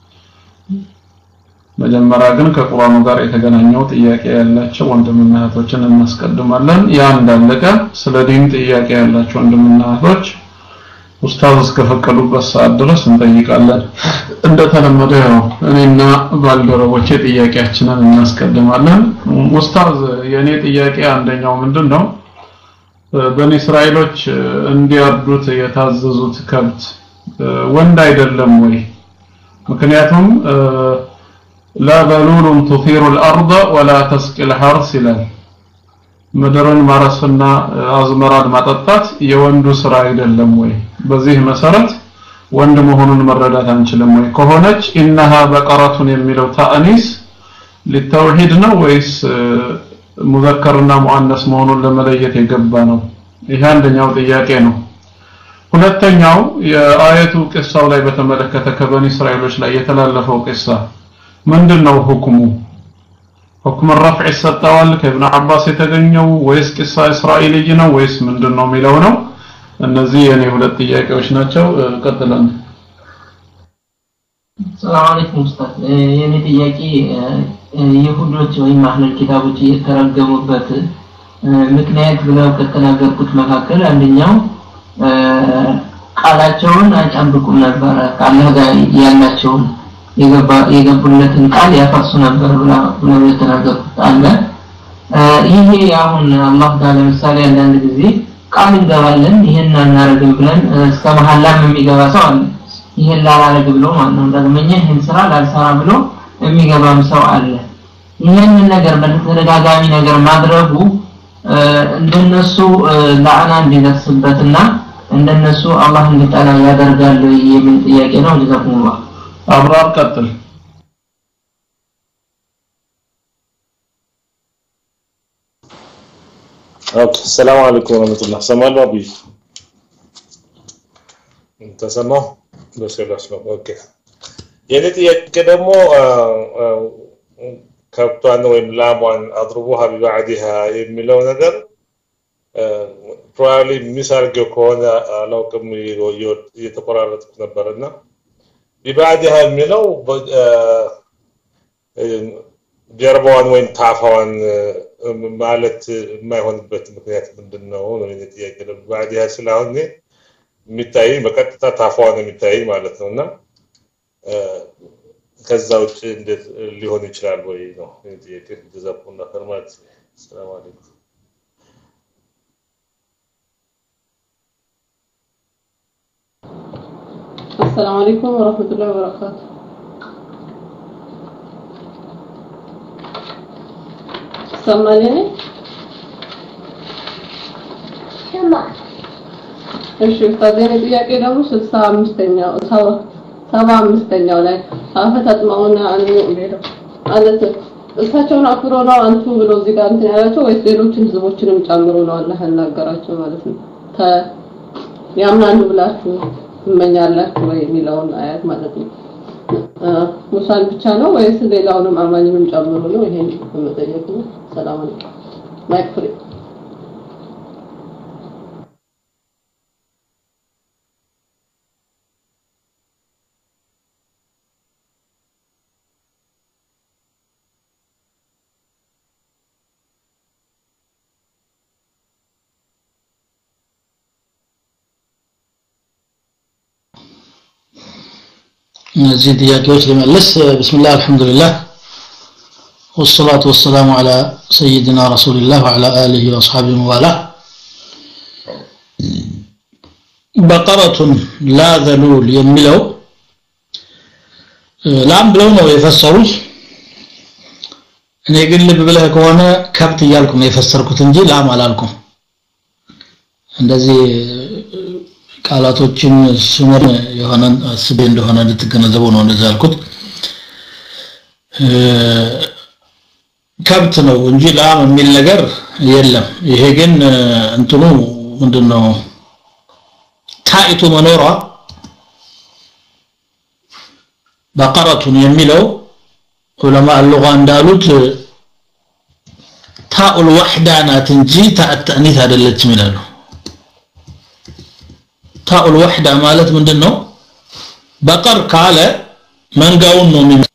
መጀመሪያ ግን ከቁርአኑ ጋር የተገናኘው ጥያቄ ያላቸው ወንድምና እህቶችን እናስቀድማለን ያ እንዳለቀ ስለ ዲን ጥያቄ ያላቸው ወንድምና እህቶች ኡስታዝ እስከፈቀዱበት ሰዓት ድረስ እንጠይቃለን እንደተለመደው ነው እኔና ባልደረቦቼ ጥያቄያችንን እናስቀድማለን ኡስታዝ የኔ ጥያቄ አንደኛው ምንድነው በኒ እስራኤሎች እንዲያርዱት የታዘዙት ከብት ወንድ አይደለም ወይ ምክንያቱም لا ذلول تثير الأرض ولا تسقي الحرث ይላል ምድርን ማረስና አዝመራን ማጠጣት የወንዱ ስራ አይደለም ወይ በዚህ መሰረት ወንድ መሆኑን መረዳት አንችልም ወይ ከሆነች انها بقره የሚለው ታአኒስ ለተውሂድ ነው ወይስ ሙዘከርና ሙአነስ መሆኑን ለመለየት የገባ ነው ይሄ አንደኛው ጥያቄ ነው ሁለተኛው የአየቱ ቅሳው ላይ በተመለከተ ከበኒ እስራኤሎች ላይ የተላለፈው ቅሳ ምንድነው ሁክሙ ሁክም الرفع ሰጣዋል ከኢብኑ አባስ የተገኘው ወይስ ቅሳ እስራኤልይ ነው ወይስ ምንድነው የሚለው ነው እነዚህ የኔ ሁለት ጥያቄዎች ናቸው ቀጥለን ሰላም አለይኩም ኡስታዝ የኔ ጥያቄ ይሁዶች ወይ ማህለል ኪታቦች የተረገሙበት ምክንያት ብለው ከተናገሩት መካከል አንደኛው ቃላቸውን አይጠብቁም ነበር ከአላህ ጋር ያላቸውን የገባ የገቡለትን ቃል ያፈርሱ ነበር ብላ ብለው የተናገሩት አለ ይሄ አሁን አላህ ጋር ለምሳሌ አንዳንድ ጊዜ ቃል እንገባለን ይሄን እናናረግም ብለን እስከ መሐላም የሚገባ ሰው አለ ይሄን ላላረግ ብሎ ማለት ነው ደግመኛ ይሄን ስራ ላልሰራ ብሎ የሚገባም ሰው አለ ይሄን ነገር በተደጋጋሚ ነገር ማድረጉ እንደነሱ ለአና እንዲደርስበትና እንደነሱ አላህ እንዲጠላ ያደርጋል የሚል ጥያቄ ነው ጀዛኩሙላህ አብራር ቀጥል ኦኬ ሰላም አለይኩም ወራህመቱላህ ሰማሉ አቢ ተሰማው በሰላስ ነው ኦኬ የኔ ጥያቄ ደግሞ ከብቷን ወይም ላሟን አድርቡሃ ቢባዕድሃ የሚለው ነገር probably ሚሳርገው ከሆነ አላውቅም እየተቆራረጥኩ ነበርና ቢባዕድሃ የሚለው ጀርባዋን ወይም ታፋዋን ማለት የማይሆንበት ምክንያት ምንድነው ነው የኔ ጥያቄ ቢባዕድሃ ስለሆነ የሚታይ በቀጥታ ታፋዋን የሚታይ ማለት ነውና ከዛው እንደ ሊሆን ይችላል ወይ ነው የኔ ጥያቄ ተዛቁና ፈርማት ሰላም አለይኩም السلام عليكم ورحمة الله وبركاته سمعني سمع እሺ ታዲያ ጥያቄ ደግሞ ስልሳ አምስተኛው ሰባ አምስተኛው ላይ አፈታጥማውና አንዱ ሌላው ማለት እሳቸውን አክብሮ ነው አንቱ ብሎ እዚህ ጋር እንትን ያላቸው ወይስ ሌሎችን ህዝቦችንም ጨምሮ ነው አላህ ያናገራቸው ማለት ነው ተ ያምናሉ ብላችሁ እመኛላችሁ ወይ የሚለውን አያት ማለት ነው ሙሳን ብቻ ነው ወይስ ሌላውንም አማኝንም ጨምሮ ነው ይሄን መጠየቅ ነው ሰላም አለይኩም ማይክፍሪ نزيد ياكوش لملس بسم الله الحمد لله والصلاة والسلام على سيدنا رسول الله وعلى آله وأصحابه وآله بقرة لا ذلول يملو لام بلونه يفسروش እኔ ግን ልብ ብለህ ከሆነ ከብት ይያልኩ ነው የፈሰርኩት እንጂ ላም አላልኩም እንደዚህ ቃላቶችን ስሙር የሆነ ስቤ እንደሆነ እንድትገነዘቡ ነው እንደዛ ያልኩት ከብት ነው እንጂ ላም የሚል ነገር የለም ይሄ ግን እንትኑ ምንድነው ታይቱ መኖሯ በቀረቱን የሚለው ዑለማ اللغة እንዳሉት ታኡል ወህዳ ናት እንጂ ተአተኒት አይደለችም ይላሉ ታኡል ወህዳ ማለት ምንድነው በቀር ካለ መንጋውን ነው የሚመ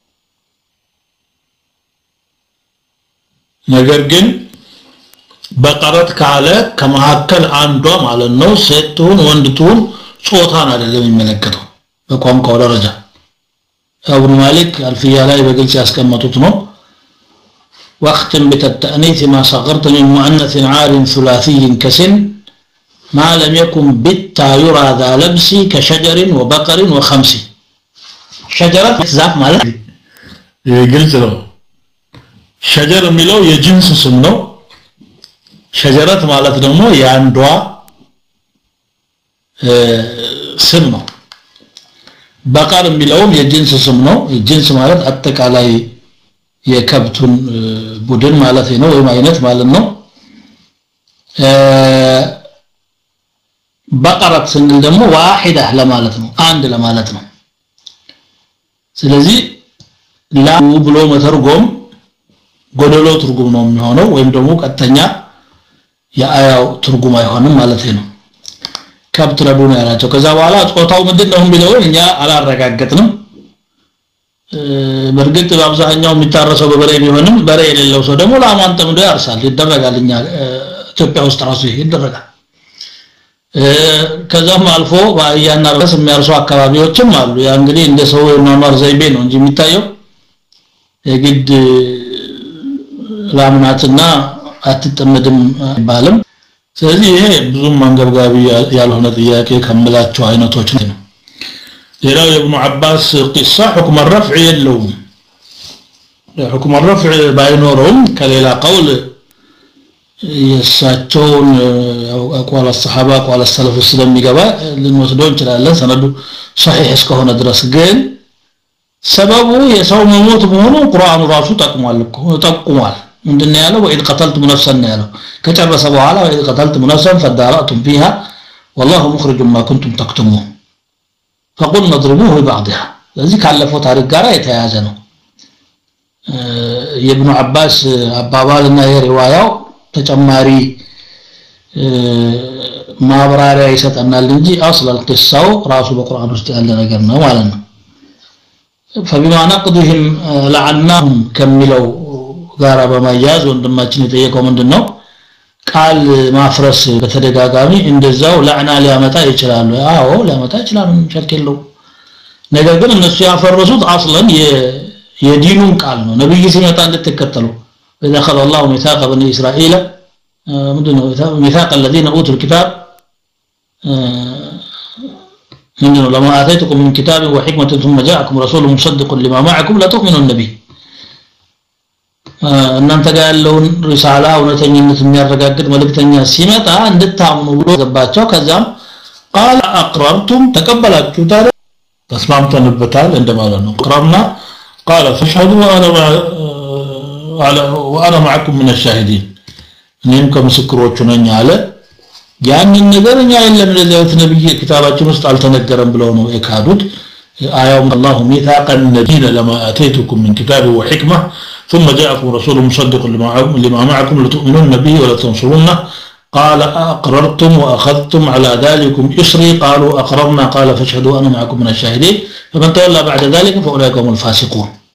ነገር ግን በቀረት ካለ ከመሐከል አንዷ ማለት ነው ሴቱን ወንድቱን ጾታን አይደለም የሚመለከተው በቋንቋው ደረጃ ابن مالك الفيا ላይ በግልጽ ያስቀመጡት ነው واختم بالتأنيث ما صغرت من مؤنث عار ثلاثي كسن ما لم يكن بالتا يرى ذا لبس كشجر وبقر وخمس شجرة ዛፍ ማለት ግልጽ ነው شجر የሚለው የጅንስ ስም ነው شجرة ማለት ደግሞ የአንዷ ስም ነው በቀር የሚለውም የጅንስ ስም ነው ጅንስ ማለት አጠቃላይ የከብቱን ቡድን ማለት ነው ወይ አይነት ማለት ነው በቀረት ስንል ደግሞ ዋሂዳ ለማለት ነው አንድ ለማለት ነው ስለዚህ ላ ብሎ መተርጎም ጎደሎ ትርጉም ነው የሚሆነው ወይም ደግሞ ቀጥተኛ የአያው ትርጉም አይሆንም ማለት ነው ከብት ረዱና ያላቸው ከዛ በኋላ ጾታው ምንድነው የሚለው እኛ አላረጋገጥንም በርግጥ በአብዛኛው የሚታረሰው በበሬ ቢሆንም በሬ የሌለው ሰው ደግሞ ላማን ጠምዶ ያርሳል ይደረጋልኛ ኢትዮጵያ ውስጥ ራሱ ይደረጋል ከዛም አልፎ ባያና ራስ የሚያርሱ አካባቢዎችም አሉ ያ እንግዲህ እንደ ሰው የማማር ዘይቤ ነው እንጂ የሚታየው የግድ ላምናትና አትጠመድም ባለም ስለዚህ ይሄ ብዙም አንገብጋቢ ያልሆነ ጥያቄ ከመላቸው አይነቶች ነው ሌላው የኢብኑ አባስ ቂሳ ሁክም الرفع የለውም ሁክም الرفع ባይኖርም ከሌላ ቀውል የሳቸውን አቋል الصحابه አቋል السلف ስለሚገባ ልንወስደው እንችላለን ሰነዱ صحيح እስከሆነ ድረስ ግን ሰበቡ የሰው መሞት መሆኑ ቁርአኑ ራሱ ጠቅሟል እኮ ጠቅሟል ምንድነው ያለው ወኢድ ቀተልቱም ነፍሰን ያለው ከጨረሰ በኋላ ወኢድ ቀተልቱም ነፍሰን ፈዳራቱም فيها والله مخرج ما كنتم تكتمون فقلنا اضربوه ببعضها ለዚህ ካለፈው ታሪክ ጋር የተያያዘ ነው የኢብኑ አባስ አባባልና የሪዋያው ተጨማሪ ማብራሪያ ይሰጠናል እንጂ አስል القصه ራሱ በቁርአን ውስጥ ያለ ነገር ነው ማለት ነው فبما نقضهم لعناهم ከሚለው ጋራ በማያዝ ወንድማችን የጠየቀው ምንድነው ቃል ማፍረስ በተደጋጋሚ እንደዛው ለዕና ሊያመጣ ይችላል አዎ ሊያመጣ ይችላል ሸርከለው ነገር ግን እነሱ ያፈረሱት አስለን የዲኑን ቃል ነው ነብይ ሲመጣ እንድትከተሉ اذا اخذ الله ميثاق بني اسرائيل ምንድነው ميثاق الذين اوتوا الكتاب ምንድነው لما اتيتكم من كتاب وحكمه ثم جاءكم رسول مصدق لما معكم لا تؤمنون به እናንተ ጋር ያለውን ሪሳላ እውነተኝነት የሚያረጋግጥ መልእክተኛ ሲመጣ እንድታምኑ ብሎ ዘባቸው ከዛም قال اقررتم ተቀበላችሁ ታዲያ ተስማምተንበታል እንደማለት ነው قررنا قال فاشهدوا وانا على وانا معكم من الشاهدين እኔም ከምስክሮቹ ነኝ አለ ያንን ነገር እኛ የለም ለዘውት ነብይ ክታባችን ውስጥ አልተነገረም ብለው ነው የካዱት آية الله ميثاق النبيين لما آتيتكم من كتاب وحكمة ثم جاءكم رسول مصدق لما معكم لتؤمنون به ولا تنصرونه قال أقررتم وأخذتم على ذلكم إصري قالوا أقررنا قال فاشهدوا أنا معكم من الشاهدين فمن تولى بعد ذلك فأولئك هم الفاسقون